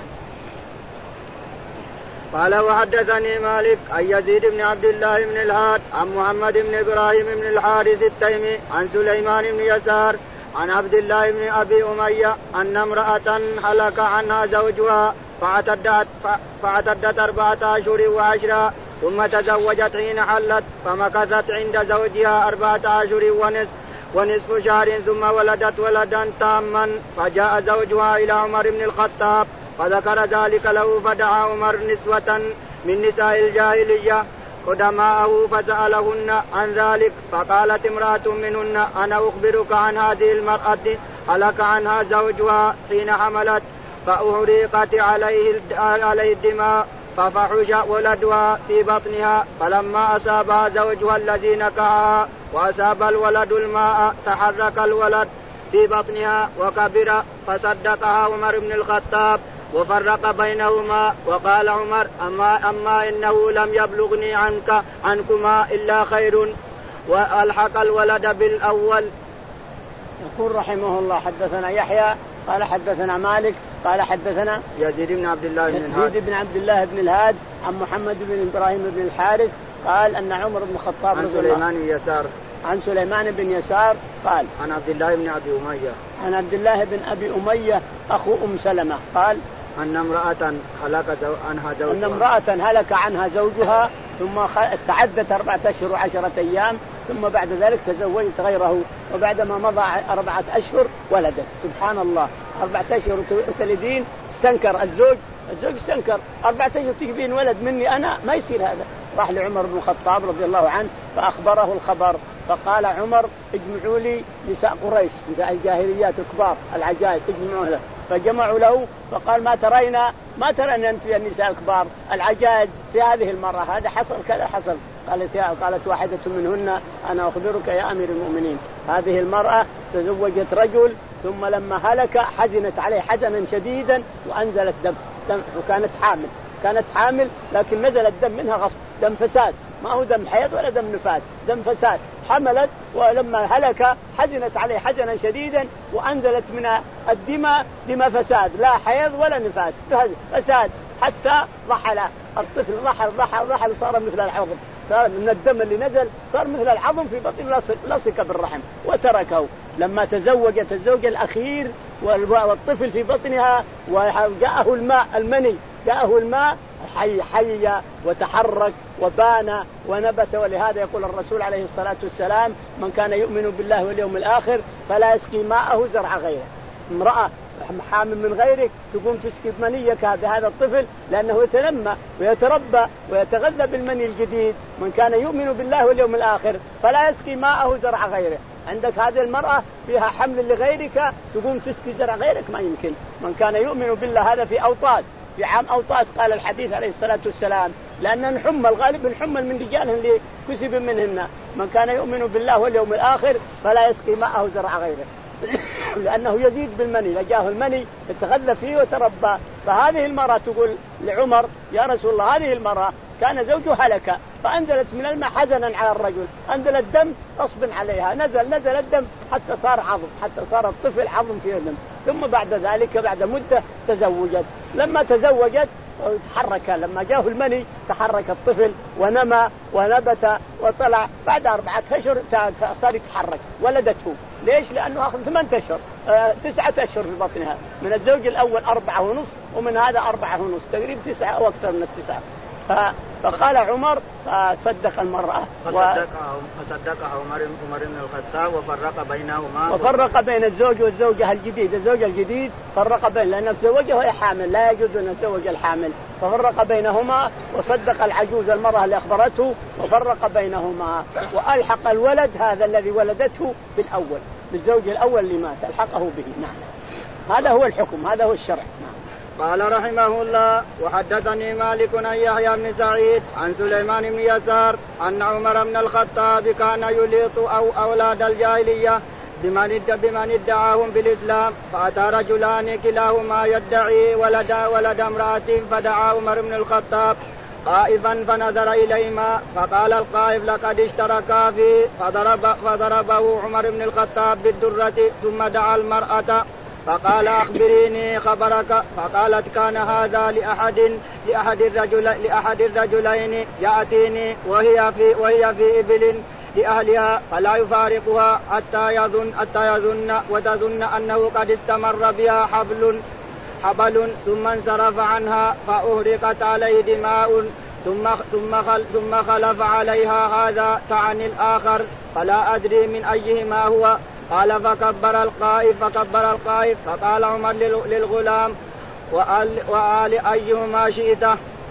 قال وحدثني مالك عن يزيد بن عبد الله بن الهاد عن محمد بن إبراهيم بن الحارث التيمي عن سليمان بن يسار عن عبد الله بن أبي أمية أن امرأة هلك عنها زوجها فاعتدت, فاعتدت أربعة أشهر وعشرة ثم تزوجت حين حلت فمكثت عند زوجها أربعة أشهر ونصف ونصف شهر ثم ولدت ولدا تاما فجاء زوجها إلى عمر بن الخطاب فذكر ذلك له فدعا عمر نسوة من نساء الجاهلية قدماءه فسألهن عن ذلك فقالت امرأة منهن أنا أخبرك عن هذه المرأة هلك عنها زوجها حين حملت فأحرقت عليه عليه الدماء ففحش ولدها في بطنها فلما أصابها زوجها الذي نكحها وأصاب الولد الماء تحرك الولد في بطنها وكبر فصدقها عمر بن الخطاب وفرق بينهما وقال عمر أما, أما إنه لم يبلغني عنك عنكما إلا خير وألحق الولد بالأول. يقول رحمه الله حدثنا يحيى قال حدثنا مالك قال حدثنا يزيد بن عبد الله بن الهاد يزيد بن عبد الله بن الهاد عن محمد بن إبراهيم بن الحارث قال أن عمر بن الخطاب عن سليمان بن يسار عن سليمان بن يسار قال عن عبد الله بن أبي أمية عن عبد الله بن أبي أمية أخو أم سلمة قال أن امرأة هلك عنها زوجها أن امرأة هلك عنها زوجها ثم استعدت أربعة أشهر وعشرة أيام ثم بعد ذلك تزوجت غيره وبعدما مضى أربعة أشهر ولدت. سبحان الله أربعة أشهر تلدين استنكر الزوج الزوج استنكر أربعة أشهر تجيبين ولد مني أنا ما يصير هذا. راح لعمر بن الخطاب رضي الله عنه فأخبره الخبر فقال عمر اجمعوا لي نساء قريش نساء الجاهليات الكبار العجائب اجمعوا له فجمعوا له فقال ما ترينا ما ترينا أنت يا النساء الكبار العجائب في هذه المرة هذا حصل كذا حصل. قالت يا قالت واحدة منهن أنا أخبرك يا أمير المؤمنين هذه المرأة تزوجت رجل ثم لما هلك حزنت عليه حزنا شديدا وأنزلت دم, دم وكانت حامل كانت حامل لكن نزل الدم منها غصب دم فساد ما هو دم حيض ولا دم نفاس دم فساد حملت ولما هلك حزنت عليه حزنا شديدا وأنزلت من الدماء دماء فساد لا حيض ولا نفاس فساد حتى رحل الطفل رحل رحل رحل صار مثل العظم صار من الدم اللي نزل صار مثل العظم في بطن لصق بالرحم وتركه. لما تزوجت الزوج الأخير والطفل في بطنها وجاءه الماء المني جاءه الماء حي حي وتحرك وبان ونبت. ولهذا يقول الرسول عليه الصلاة والسلام من كان يؤمن بالله واليوم الآخر فلا يسقي ماءه زرع غيره. امرأة حامل من غيرك تقوم تسقي منيك هذا الطفل لأنه يتنمى ويتربى ويتغذى بالمني الجديد. من كان يؤمن بالله واليوم الآخر فلا يسقي ماءه زرع غيره. عندك هذه المرأة فيها حمل لغيرك تقوم تسقي زرع غيرك ما يمكن. من كان يؤمن بالله هذا في أوطاس في عام أوطاس قال الحديث عليه الصلاة والسلام لأن الحمى الغالب الحمى من رجالهم اللي كسب منهن. من كان يؤمن بالله واليوم الآخر فلا يسقي ماءه زرع غيره لأنه يزيد بالمني لجاه المني يتغذى فيه وتربى. فهذه المرأة تقول لعمر يا رسول الله هذه المرأة كان زوجها هلك فأنزلت من الماء حزنا على الرجل أنزل الدم غصبا عليها نزل نزل الدم حتى صار عظم حتى صار الطفل عظم فيه الدم. ثم بعد ذلك بعد مدة تزوجت. لما تزوجت تحرك لما جاءه المني تحرك الطفل ونمى ونبت وطلع بعد أربعة أشهر صار يتحرك ولدته. ليش؟ لأنه أخذ ثمانية أشهر آه تسعة أشهر في بطنها من الزوج الأول أربعة ونص ومن هذا أربعة ونص تقريبا تسعة أو أكثر من التسعة. فقال عمر صدق المرأة فصدقها فصدقها عمر عمر بن الخطاب وفرق بينهما وفرق بين الزوج والزوجة الجديد. الزوج الجديد فرق بين لأن تزوجها وهي حامل لا يجوز أن يتزوج الحامل ففرق بينهما وصدق العجوز المرأة اللي أخبرته وفرق بينهما وألحق الولد هذا الذي ولدته بالأول بالزوج الأول اللي مات ألحقه به. نعم هذا هو الحكم هذا هو الشرع. نعم. قال رحمه الله وحدثني مالك عن يحيى بن سعيد عن سليمان بن يسار أن عمر بن الخطاب كان يليط أو أولاد الجاهلية بمن بمن ادعاهم بالإسلام. فأتى رجلان كلاهما يدعي ولد ولد امرأة فدعا عمر بن الخطاب قائفا فنظر إليهما فقال القائف لقد اشتركا فيه فضرب فضربه عمر بن الخطاب بالدرة ثم دعا المرأة فقال أخبريني خبرك. فقالت كان هذا لأحد لأحد الرجل لأحد الرجلين يأتيني وهي في وهي في إبل لأهلها فلا يفارقها حتى يظن حتى يظن وتظن أنه قد استمر بها حبل حبل ثم انصرف عنها فأهرقت عليه دماء ثم ثم خل ثم خلف عليها هذا تعني الآخر فلا أدري من أيهما هو. قال فكبر القائف فكبر القائف فقال عمر للغلام وآل, وآل أيهما شئت.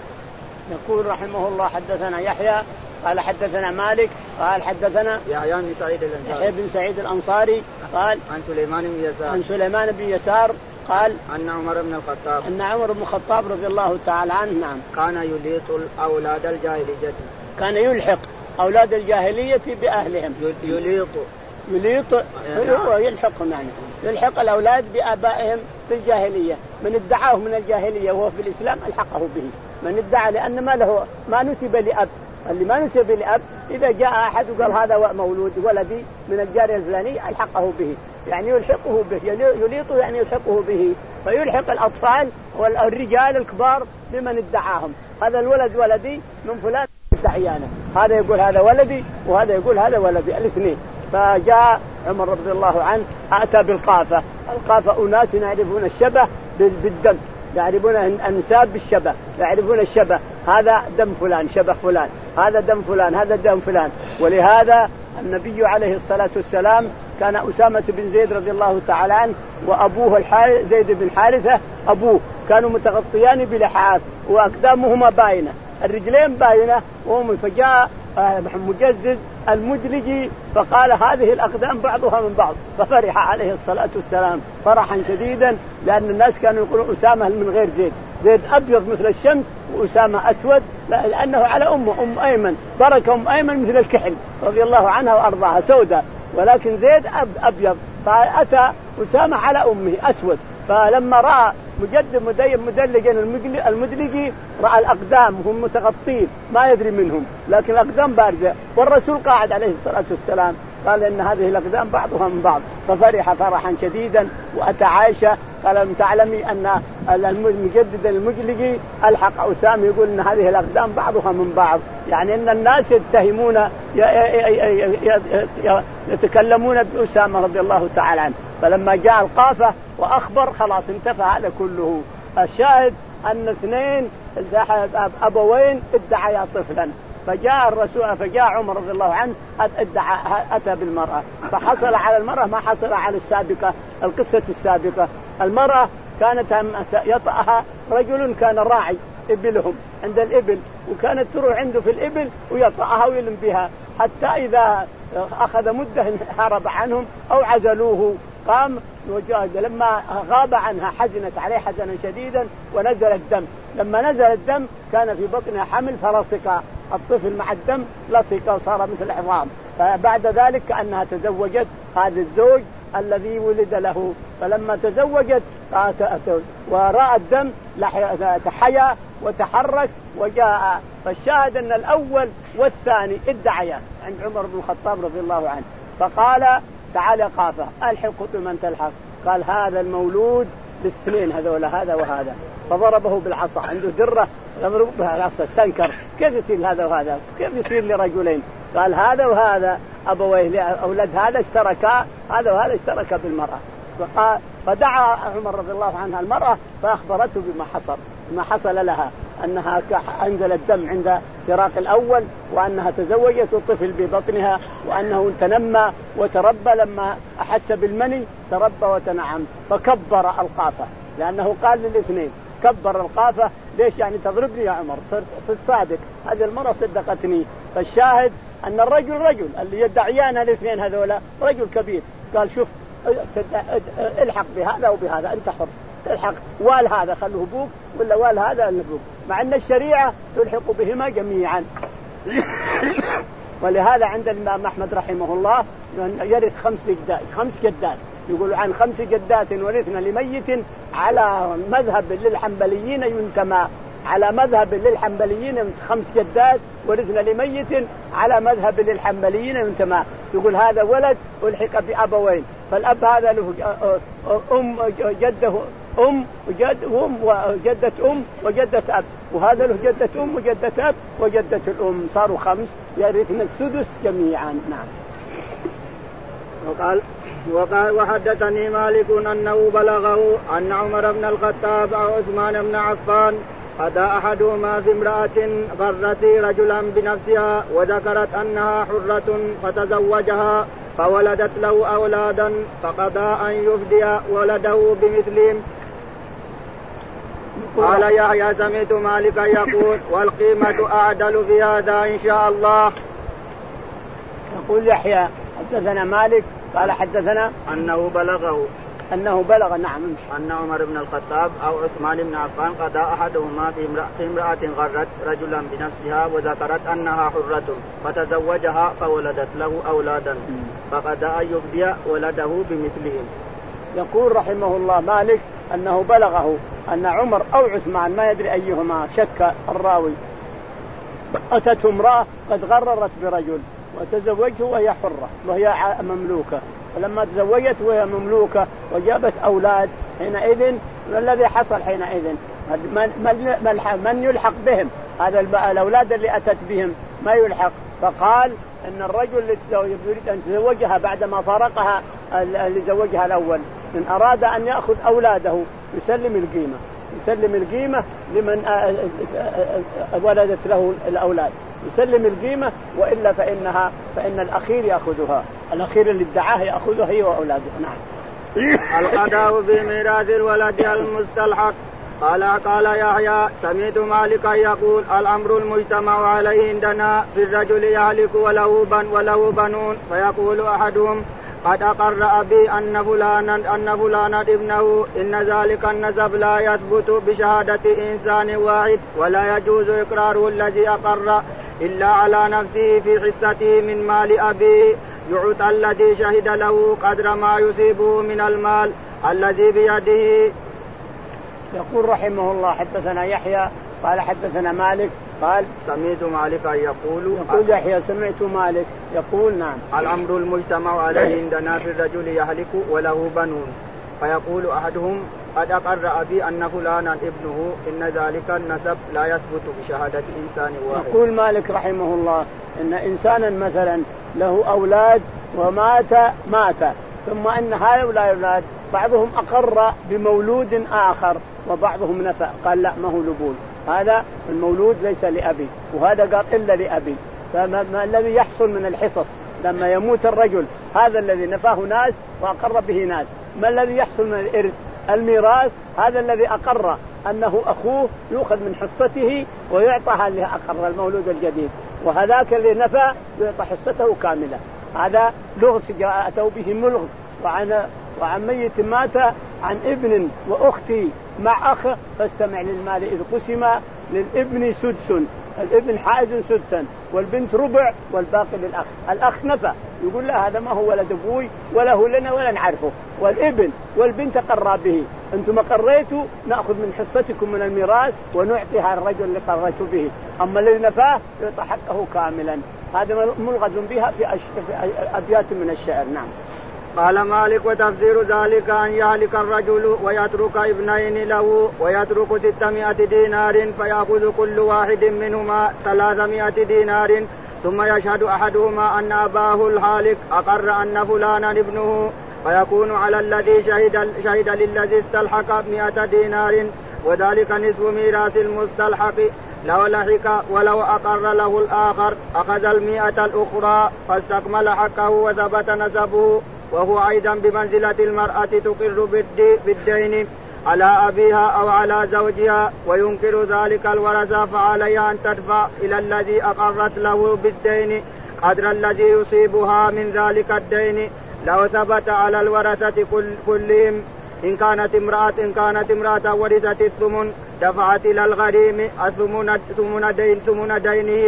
يقول رحمه الله حدثنا يحيى قال حدثنا مالك قال حدثنا يحيى بن سعيد الأنصاري يحيى بن سعيد الأنصاري قال عن سليمان بن يسار عن سليمان بن يسار قال أن عمر بن الخطاب أن عمر بن الخطاب رضي الله تعالى عنه نعم كان يليط أولاد الجاهلية كان يلحق أولاد الجاهلية بأهلهم يليط يليط هو يلحقهم يعني يلحق الأولاد بآبائهم في الجاهلية من ادعاه من الجاهلية وهو في الإسلام ألحقه به من ادعى لأن ما له ما نسب لأب اللي ما نسب لأب إذا جاء أحد وقال هذا مولود ولدي من الجارية الفلانية ألحقه به يعني يلحقه به يليط يعني يلحقه به فيلحق الأطفال والرجال الكبار بمن ادعاهم هذا الولد ولدي من فلان ادعيانه هذا يقول هذا ولدي وهذا يقول هذا ولدي الاثنين. فجاء عمر رضي الله عنه أتى بالقافة القافة أناس يعرفون الشبه بالدم يعرفون النساب بالشبه يعرفون الشبه هذا دم فلان شبه فلان هذا دم فلان هذا دم فلان. ولهذا النبي عليه الصلاة والسلام كان أسامة بن زيد رضي الله تعالى عنه وأبوه الحارث زيد بن حارثة أبوه كانوا متغطيان بلحاف وأقدامهما باينة الرجلين باينة وهم. فجاء مجزز المدلجي فقال هذه الأقدام بعضها من بعض ففرح عليه الصلاة والسلام فرحا شديدا لأن الناس كانوا يقولون أسامة من غير زيد زيد أبيض مثل الشمس وأسامة أسود لأنه على أمه أم أيمن بركة أم أيمن مثل الكحل رضي الله عنها وأرضاها سوداء ولكن زيد أب أبيض فأتى أسامة على أمه أسود. فلما رأى مجدد مدين مدلجا المدلجي رأى الأقدام هم متغطين ما يدري منهم لكن الأقدام بارزة والرسول قاعد عليه الصلاة والسلام قال إن هذه الأقدام بعضها من بعض ففرح فرحا شديدا. وأتى عائشة قال لم تعلمي أن المجدد المدلجي ألحق أسامة يقول إن هذه الأقدام بعضها من بعض يعني إن الناس يتهمون يتكلمون بأسامة رضي الله تعالى عنه. فلما جاء القافة وأخبر خلاص انتفى هذا كله. الشاهد أن اثنين أبوين ادعيا طفلا فجاء الرسول فجاء عمر رضي الله عنه ادعى أتى بالمرأة فحصل على المرأة ما حصل على السابقة القصة السابقة. المرأة كانت يطأها رجل كان راعي إبلهم عند الإبل وكانت تروح عنده في الإبل ويطأها ويلم بها حتى إذا أخذ مدة هرب عنهم أو عزلوه قام وجاهد. لما غاب عنها حزنت عليه حزنا شديدا ونزل الدم. لما نزل الدم كان في بطنها حمل فرصق الطفل مع الدم لصق وصار مثل العظام. فبعد ذلك كأنها تزوجت هذا الزوج الذي ولد له. فلما تزوجت ورأى الدم تحيا وتحرك وجاء. فالشاهد أن الأول والثاني ادعيا عند عمر بن الخطاب رضي الله عنه فقال تعال قافة ألحق من تلحق. قال هذا المولود بالاثنين هذولا هذا وهذا فضربه بالعصا عنده درة يضرب بها العصا استنكر كيف يصير هذا وهذا كيف يصير لرجلين. قال هذا وهذا أبويه أولاد هذا اشتركا هذا وهذا اشتركا بالمرأة. فقال فدعا عمر رضي الله عنها المرأة فأخبرته بما حصل ما حصل لها أنها أنزل الدم عند فراق الأول وأنها تزوجت الطفل ببطنها وأنه تنمى وتربى لما أحس بالمني تربى وتنعم. فكبر القافة لأنه قال للاثنين كبر القافة ليش يعني تضربني يا عمر صرت صرت صادق هذه المرة صدقتني. فالشاهد أن الرجل رجل اللي يدعيان الاثنين هذولا رجل كبير قال شوف الحق بهذا وبهذا أنت حر تلحق وال هذا خلوه بوك ولا وال هذا اللي بوك مع أن الشريعة تلحق بهما جميعا. ولهذا عند الإمام أحمد رحمه الله يرث خمس جدات خمس جدات يقول عن خمس جدات ورثنا لميت على مذهب للحنبليين ينتمى على مذهب للحنبليين خمس جدات ورثنا لميت على مذهب للحنبليين ينتمى. يقول هذا ولد ألحق بأبوين فالأب هذا له أم جده أم وجد أم وجدة أم وجدة أب وهذا له جدة أم وجدة أب وجدة الأم صاروا خمس يرثنا السدس جميعا. نعم. وقال وقال وحدثني مالك أنه بلغه أن عمر بن الخطاب أو عثمان بن عفان أتى أحدهما في امرأة غرت رجلا بنفسها وذكرت أنها حرة فتزوجها فولدت له أولادا فقضى أن يفدي ولده بمثلهم. قال يحيى سمعت مالكا يقول والقيمة أعدل في هذا إن شاء الله. يقول يحيى حدثنا مالك قال حدثنا أنه بلغه أنه بلغ نعم أن عمر بن الخطاب أو عثمان بن عفان قضى أحدهما في امرأة غرت رجلا بنفسها وذكرت أنها حرة فتزوجها فولدت له أولادا فقضى أن يفدي ولده بمثلهم. يقول رحمه الله مالك أنه بلغه أن عمر أو عثمان ما يدري أيهما شك الراوي أتته امرأة قد غررت برجل وتزوجه وهي حرة وهي مملوكة فلما تزوجت وهي مملوكة وجابت أولاد حينئذ ما الذي حصل حينئذ من, من, من يلحق بهم هذا الأولاد اللي أتت بهم ما يلحق. فقال أن الرجل اللي يريد أن تزوجها بعدما فارقها اللي زوجها الأول من أراد أن يأخذ أولاده يسلم القيمة يسلم القيمة لمن ولدت له الأولاد يسلم القيمة وإلا فإنها فإن الأخير يأخذها الأخير اللي ادعاه يأخذها هي وأولاده. نعم. القضاء في ميراث الولد المستلحق. قال قال يحيى سمعت مالكا يقول الأمر المجتمع عليه عندنا في الرجل يهلك وله بن وله بنون فيقول أحدهم قد أقر أبي أن فلانا أن فلانا ابنه إن ذلك النسب لا يثبت بشهادة إنسان واحد ولا يجوز إقراره الذي أقر إلا على نفسه في حصته من مال أبيه يعطى الذي شهد له قدر ما يصيبه من المال الذي بيده. يقول رحمه الله حدثنا يحيى قال حدثنا مالك قال سمعت مالكا يقول يقول يحيى سمعت مالك يقول نعم الأمر المجتمع عليه عندنا في الرجل يهلك وله بنون فيقول أحدهم قد أقر أبي أن فلانا ابنه إن ذلك النسب لا يثبت بشهادة إنسان واحد. يقول مالك رحمه الله إن إنسانا مثلا له أولاد ومات مات ثم أن هؤلاء الأولاد بعضهم أقر بمولود آخر وبعضهم نفى قال لا ما هو لبول هذا المولود ليس لأبي وهذا قال إلا لأبي. فما الذي يحصل من الحصص لما يموت الرجل هذا الذي نفاه ناس وأقر به ناس ما الذي يحصل من الإرث الميراث هذا الذي أقر أنه أخوه يؤخذ من حصته ويعطى هذه أقر المولود الجديد وهذاك اللي نفى يعطى حصته كاملة. هذا لغز أتوا به ملغز. وعن وعن ميت مات عن ابن وأختي مع أخ فاستمع للمال إذ قسم للابن سدس الابن حائز سدسا والبنت ربع والباقي للأخ. الأخ نفى يقول لا هذا ما هو ولد أبوي ولا هو لنا ولا نعرفه والابن والبنت قرى به أنتم قريتوا نأخذ من حصتكم من الميراث ونعطيها الرجل اللي قريتوا به أما الذي نفاه يعطى حقه كاملا. هذا ملغز بها في أبيات من الشعر. نعم. قال مالك وتفسير ذلك أن يهلك الرجل ويترك ابنين له ويترك ستمائة دينار فيأخذ كل واحد منهما ثلاثمائة دينار ثم يشهد أحدهما أن أباه الهالك أقر أن فلانا ابنه فيكون على الذي شهد, شهد للذي استلحق مائة دينار وذلك نصف ميراث المستلحق لو لحق ولو أقر له الآخر أخذ المئة الأخرى فاستكمل حقه وثبت نسبه وهو أيضا بمنزلة المرأة تقر بالدين على أبيها أو على زوجها وينكر ذلك الورثة فعليها أن تدفع إلى الذي أقرت له بالدين قدر الذي يصيبها من ذلك الدين لو ثبت على الورثة كلهم. إن كانت امرأة إن كانت امرأة ورثت الثمن دفعت إلى الغريم ثمن دين ثمن دينه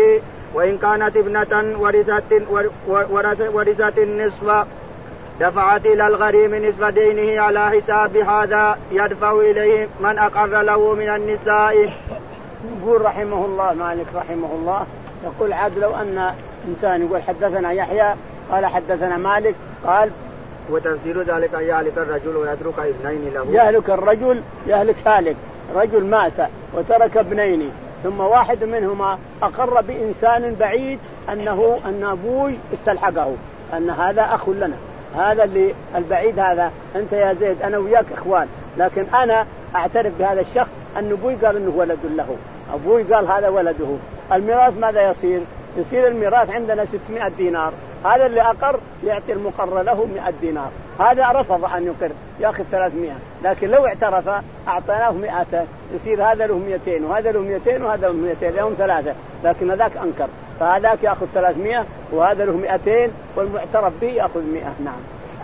وإن كانت ابنة ورثت ورثت النصف دفعت إلى الغريم نصف دينه على حساب هذا يدفع إليه من أقر له من النساء. يقول رحمه الله مالك رحمه الله يقول عاد لو أن إنسان يقول حدثنا يحيى قال حدثنا مالك قال وتفسير ذلك أن يهلك الرجل ويترك ابنين له. يهلك الرجل يهلك هالك رجل مات وترك ابنين ثم واحد منهما أقر بإنسان بعيد أنه أن أبوي استلحقه أن هذا أخ لنا هذا اللي البعيد هذا أنت يا زيد أنا وياك إخوان لكن أنا أعترف بهذا الشخص أن أبوي قال أنه ولد له أبوي قال هذا ولده. الميراث ماذا يصير؟ يصير الميراث عندنا ستمائة دينار هذا اللي أقر يعطي المقر له مئة دينار هذا رفض أن يقر يأخذ ثلاثمائة لكن لو اعترف أعطيناه مئة يصير هذا له مئتين وهذا له مئتين وهذا له مئتين لهم ثلاثة لكن هذاك أنكر فهذاك يأخذ ثلاثمائة وهذا له مئتين والمعترف به يأخذ مئة. نعم.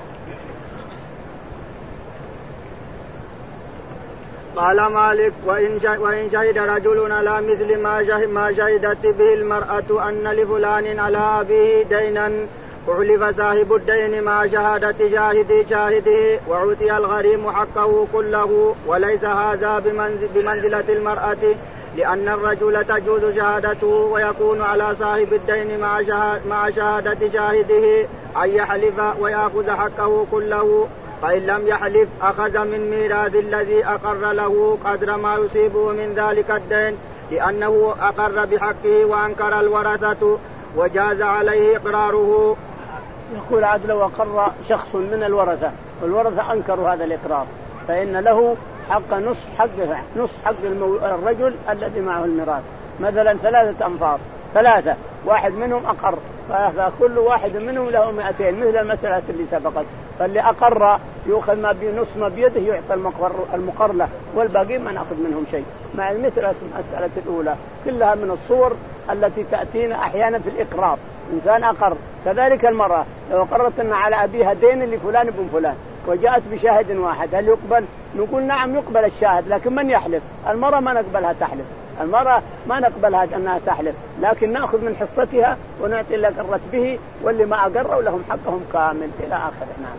قال مالك وإن شهد رجل على مثل ما شهدت به المرأة أن لفلان على أبيه دينا أعلف صاحب الدين مع شهادة شاهد شاهده وعطي الغريم حقه كله وليس هذا بمنزلة المرأة لأن الرجل تجوز شهادته ويكون على صاحب الدين مع شهادة شاهده أن يحلف ويأخذ حقه كله فإن لم يحلف أخذ من ميراث الذي أقر له قدر ما يصيبه من ذلك الدين لأنه أقر بحقه وأنكر الورثة وجاز عليه إقراره. يقول عدل وقر شخص من الورثة والورثة أنكروا هذا الإقرار فإن له حق نصف حق نصف حق الرجل الذي معه الميراث مثلا ثلاثة أنفار ثلاثة واحد منهم أقر فكل واحد منهم له مئتين مثل المسألة اللي سبقت فاللي أقر يأخذ ما بنصف ما بيده يعطى المقر, المقر له والباقي ما نأخذ منهم شيء مع مثل المسألة الأولى كلها من الصور التي تأتينا أحيانا في الإقرار إنسان أقر. كذلك المرأة لو قررت أن على أبيها دين لفلان ابن فلان وجاءت بشاهد واحد هل يقبل؟ نقول نعم يقبل الشاهد لكن من يحلف؟ المرأة ما نقبلها تحلف المرأة ما نقبلها أنها تحلف لكن نأخذ من حصتها ونعطي اللي قرت به واللي ما أقروا لهم حقهم كامل إلى آخر. نعم.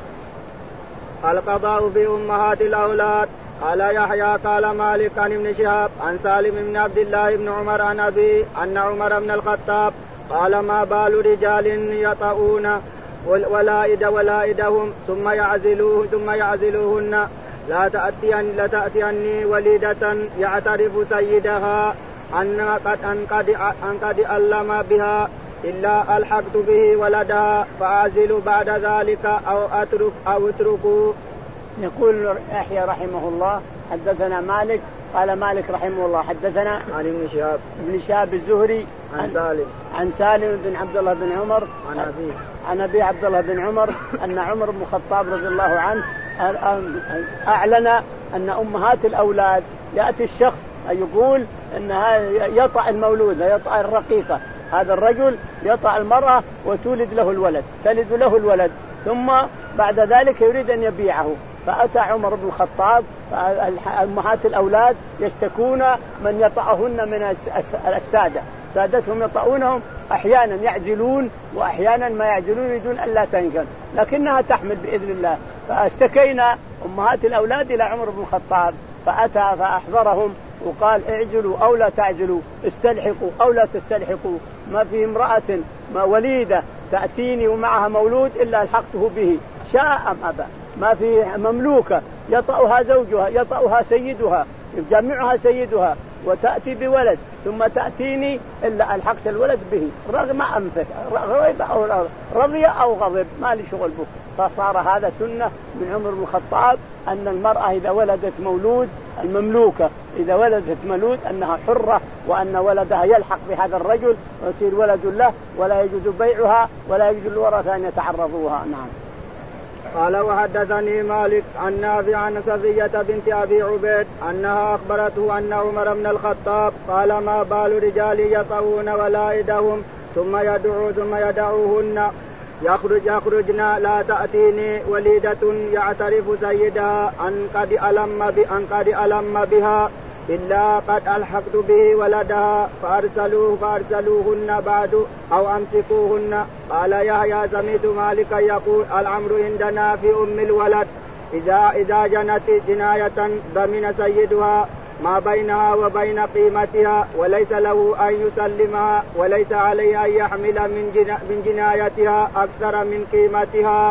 القضاء في أمهات الأولاد. قال يحيى قال مالك عن ابن شهاب عن سالم بن عبد الله بن عمر عن أبي أن عمر بن الخطاب قال ما بال رجال يطؤون ولائد ولائدهم ثم يعزلوه ثم يعزلوهن لا تأتين لا تأتيني وليدة يعترف سيدها أن قد أن قد أن قد ألم بها إلا ألحقت به ولدها فأعزل بعد ذلك أو أترك أو اتركه. يقول يحيى رحمه الله حدثنا مالك قال مالك رحمه الله حدثنا عن ابن شهاب ابن شهاب الزهري عن, عن سالم عن سالم بن عبد الله بن عمر عن أبي عن أبي عبد الله بن عمر أن عمر بن الخطاب رضي الله عنه أعلن أن أمهات الأولاد يأتي الشخص يقول أنها يطأ المولود يطأ الرقيقة هذا الرجل يطأ المرأة وتولد له الولد تلد له الولد ثم بعد ذلك يريد أن يبيعه فأتى عمر بن الخطاب أمهات الأولاد يشتكون من يطأهن من السادة سادتهم يطأونهم أحيانا يعجلون وأحيانا ما يعجلون يريدون ألا تنجل لكنها تحمل بإذن الله فاشتكينا أمهات الأولاد إلى عمر بن الخطاب فأتى فأحضرهم وقال اعجلوا أو لا تعجلوا استلحقوا أو لا تستلحقوا ما في امرأة ما وليدة تأتيني ومعها مولود إلا الحقته به شاء أم أبى ما في مملوكة يطأها زوجها يطأها سيدها يجمعها سيدها وتأتي بولد ثم تأتيني إلا ألحقت الولد به رغم أنفه رضي أو غضب ما لي شغل به. فصار هذا سنة من عمر بن الخطاب أن المرأة إذا ولدت مولود المملوكة إذا ولدت مولود أنها حرة وأن ولدها يلحق بهذا الرجل ويصير ولد له ولا يجوز بيعها ولا يجوز الورثة أن يتعرضوها. نعم. قال وحدثني مالك عن نافع عن صفية بنت أبي عبيد أنها أخبرته أن عمر بن الخطاب قال ما بال رجال يطؤون ولائدهم ثم يدعو ثم يدعوهن يخرج يخرجن لا تأتيني وليدة يعترف سيدها أن قد ألم أن قد ألم بها إلا قد ألحقت به ولدها فأرسلوه فأرسلوهن بعد أو أمسكوهن. قال يحيى سمعت مالكا يقول الأمر عندنا في أم الولد إذا إذا جنت جناية ضمن سيدها ما بينها وبين قيمتها وليس له أن يسلمها وليس عليه أن يحمل من, جنا من جنايتها أكثر من قيمتها.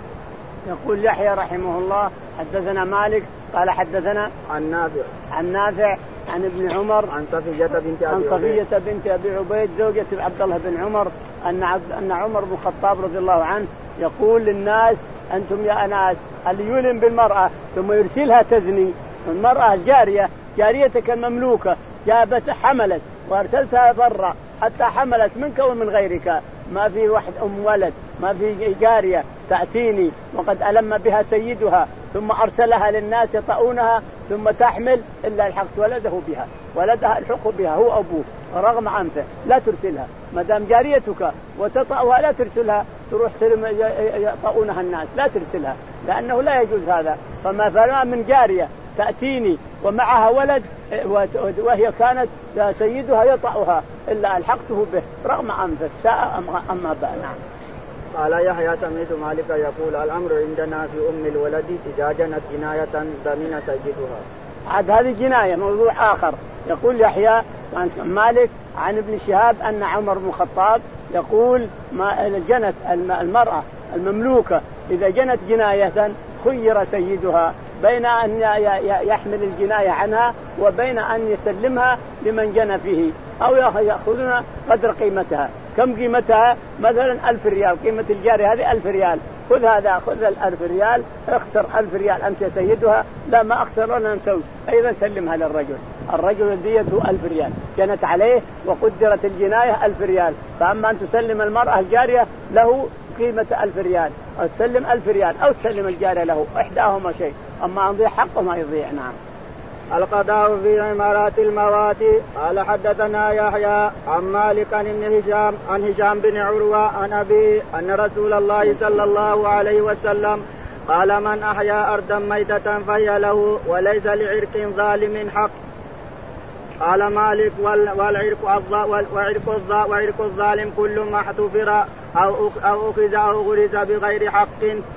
يقول يحيى رحمه الله حدثنا مالك قال حدثنا عن نافع عن نافع عن ابن عمر عن صفية بنت أبي عن صفية بنت أبي عبيد زوجة عبد الله بن عمر أن عبد أن عمر بن الخطاب رضي الله عنه يقول للناس أنتم يا أناس اللي يلم بالمرأة ثم يرسلها تزني. المرأة جارية جاريتك المملوكة جابت حملت وأرسلتها برا حتى حملت منك ومن غيرك ما في واحد أم ولد ما في جارية تأتيني وقد ألم بها سيدها ثم أرسلها للناس يطؤونها ثم تحمل إلا الحقت ولده بها ولدها الحق بها هو أبوه رغم عنفه لا ترسلها ما دام جاريتك وتطأها لا ترسلها تروح يطؤونها الناس لا ترسلها لأنه لا يجوز هذا. فما فما من جارية تأتيني ومعها ولد وهي كانت سيدها يطأها إلا ألحقته به رغم عنفه شاء أما بأ. نعم. قال يحيى سمعت مالك يقول الأمر عندنا في أم الولد إذا جنت جناية ضمن سيدها. عاد هذه جناية موضوع آخر. يقول يحيى عن مالك عن ابن شهاب أن عمر بن الخطاب يقول ما جنت المرأة المملوكة إذا جنت جناية خير سيدها بين أن يحمل الجناية عنها وبين أن يسلمها لمن جنى فيه أو يأخذون قدر قيمتها. كم قيمتها؟ مثلا ألف ريال قيمة الجارية هذه ألف ريال خذ هذا خذ الألف ريال اخسر ألف ريال أنت سيدها لا ما أخسر ولا نسوي أيضا سلمها للرجل. الرجل ديته ألف ريال جنت عليه وقدرت الجناية ألف ريال فأما أن تسلم المرأة الجارية له قيمة ألف ريال أو تسلم ألف ريال أو تسلم الجارية له إحداهما شيء أما أن يضيع حقه ما يضيع. نعم. القضاء في عمارات الموات. قال حدثنا يحيى عن مالك عن هشام عن هشام بن عروة عن أبي أن رسول الله صلى الله عليه وسلم قال من أحيا أرضا ميتة فهي له وليس لعرق ظالم حق. قال مالك والعرق وعرق الظالم كل ما احتفر أو أخذ أو غرس بغير حق.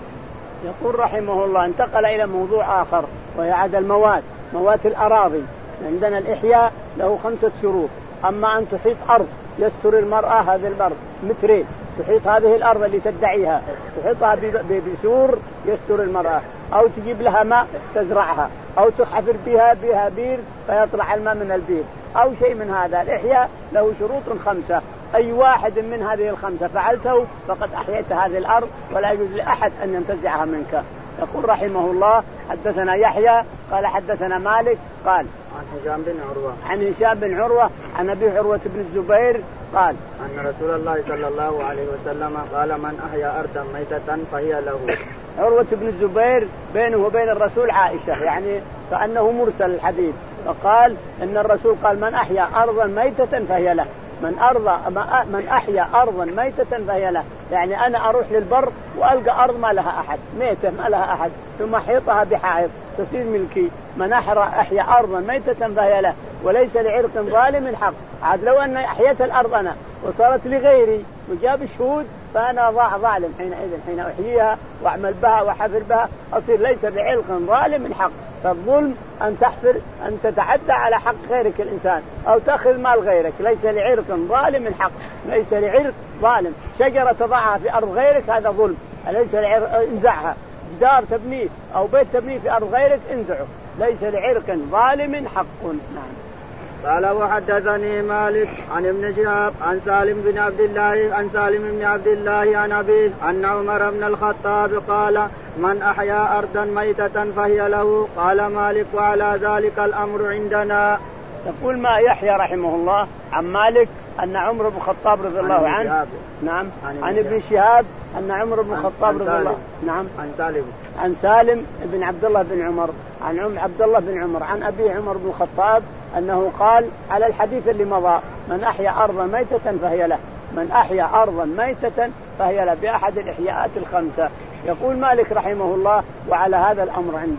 يقول رحمه الله انتقل إلى موضوع آخر وهي عاد الموات موات الأراضي. عندنا الإحياء له خمسة شروط. أما أن تحيط أرض يستر المرأة هذه الأرض مترين تحيط هذه الأرض اللي تدعيها تحيطها بسور يستر المرأة أو تجيب لها ماء تزرعها أو تحفر بها بها بير فيطلع الماء من البير أو شيء من هذا. الإحياء له شروط خمسة أي واحد من هذه الخمسة فعلته فقد أحييت هذه الأرض ولا يجوز لأحد أن ينتزعها منك. يقول رحمه الله حدثنا يحيى قال حدثنا مالك قال عن هشام بن عروة عن هشام بن عروة عن أبي عروة بن الزبير قال أن رسول الله صلى الله عليه وسلم قال من أحيا أرضا ميتة فهي له. عروة بن الزبير بينه وبين الرسول عائشة يعني كأنه مرسل الحديث فقال إن الرسول قال من أحيا أرضا ميتة فهي له من أرض من أحيا أرضا ميتة فهي له يعني أنا أروح للبر وألقى أرض ما لها أحد ميتة ما لها أحد ثم أحيطها بحائط تصير ملكي. من أحيا أرضا ميتة فهي له وليس لعرق ظالم حق. عاد لو أن أحيت الأرض أنا وصارت لغيري وجاب الشهود فأنا ضاع ظالم حينئذ حين أحييها وأعمل بها وحفر بها أصير ليس لعرق ظالم حق. فالظلم أن تحفر أن تتعدى على حق غيرك الإنسان أو تأخذ مال غيرك ليس لعرق ظالم حق. ليس لعرق ظالم شجرة تضعها في أرض غيرك هذا ظلم ليس لعرق انزعها جدار تبنيه أو بيت تبنيه في أرض غيرك انزعه ليس لعرق ظالم حق. نعم. قال وحدثني مالك عن ابن شهاب عن سالم بن عبد الله عن سالم بن عبد الله عن أبيه أن عمر بن الخطاب قال من أحيا أرضا ميتة فهي له. قال مالك وعلى ذلك الأمر عندنا. يقول ما يحيى رحمه الله عن مالك أن عمر بن الخطاب رضي الله عنه نعم عن, عن ابن شهاب أن عمر بن الخطاب رضي الله نعم عن سالم عن سالم بن عبد الله بن عمر عن عم عبد الله بن عمر عن أبي عمر بن الخطاب أنه قال على الحديث اللي مضى من أحيا أرضا ميتة فهي له من أحيا أرضا ميتة فهي له بأحد الإحياءات الخمسة. يقول مالك رحمه الله وعلى هذا الأمر عندنا.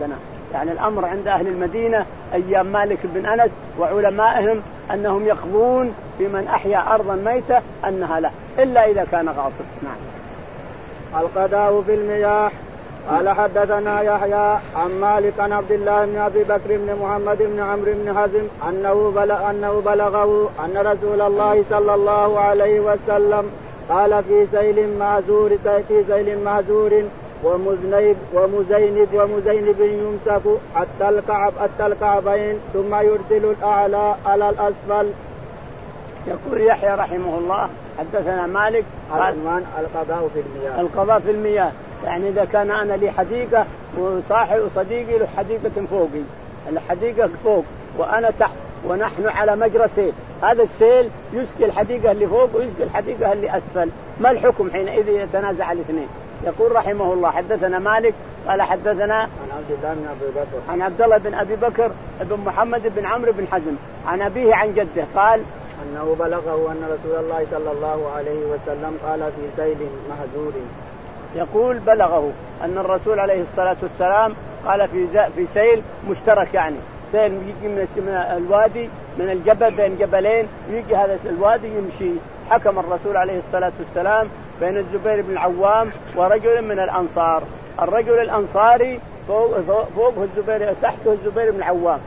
يعني الأمر عند أهل المدينة أيام مالك بن أنس وعلمائهم أنهم يقضون في من أحيا أرضا ميتة أنها لا إلا إذا كان غاصب. نعم. القضاء في المياه. قال حدثنا يحيى عن مالك عن عبد الله بن أبي بكر بن محمد بن عمرو بن حزم أنه بلغ أنه بلغه أن رسول الله صلى الله عليه وسلم قال في سيل معذور في سيل معذور ومذنب ومزينب ومزينب يمسك حتى الكعب حتى الكعبين ثم يرسل الأعلى على الأسفل. يقول يحيى رحمه الله حدثنا مالك قال القضاء في المياه. القضاء في المياه يعني إذا كان أنا لي حديقة وصاحب وصديقي له حديقة فوقي الحديقة فوق وأنا تحت ونحن على مجرى سيل هذا السيل يسقي الحديقة اللي فوق ويسقي الحديقة اللي أسفل ما الحكم حينئذ يتنازع الاثنين؟ يقول رحمه الله حدثنا مالك قال حدثنا عن عبد الله بن أبي بكر عن عبد الله بن أبي بكر بن محمد بن عمرو بن حزم عن أبيه عن جده قال أنه بلغه أن رسول الله صلى الله عليه وسلم قال في سيل مهجور. يقول بلغه أن الرسول عليه الصلاة والسلام قال في في سيل مشترك يعني سيل يجي من الوادي من الجبل بين جبلين يجي هذا الوادي يمشي. حكم الرسول عليه الصلاة والسلام بين الزبير بن العوام ورجل من الأنصار. الرجل الأنصاري فوق فوقه الزبير تحته الزبير بن العوام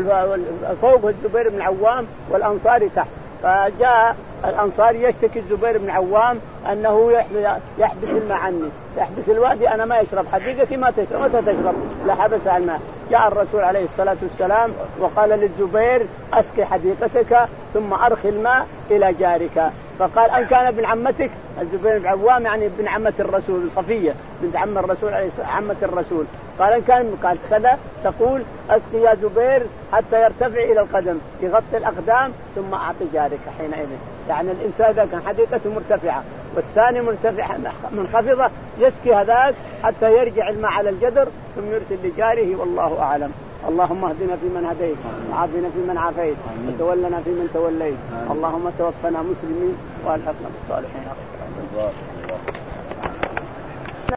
وفوقه الزبير بن العوام والأنصاري تحت. فجاء الأنصاري يشتكي الزبير بن العوام أنه يحبس الماء عني يحبس الوادي أنا ما يشرب حديقتي ما تشرب متى تشرب لا حبس الماء. جاء الرسول عليه الصلاة والسلام وقال للزبير أسقي حديقتك ثم أرخي الماء إلى جارك. فقال أن كان ابن عمتك الزبير بن العوام يعني ابن عمة الرسول صفية بنت عم الرسول عليه عمة الرسول قال إن كان قال كذا تقول أسقي يا زبير حتى يرتفع إلى القدم يغطي الأقدام ثم أعطي جارك. حينئذ يعني الإنسان إذا كان حديقته مرتفعة والثاني مرتفعة منخفضة يسقي هذاك حتى يرجع الماء على الجدر ثم يرسل لجاره والله أعلم. اللهم اهدنا فيمن هديت وعافنا فيمن عافيت وتولنا فيمن توليت. اللهم توفنا مسلمين والحقنا بالصالحين.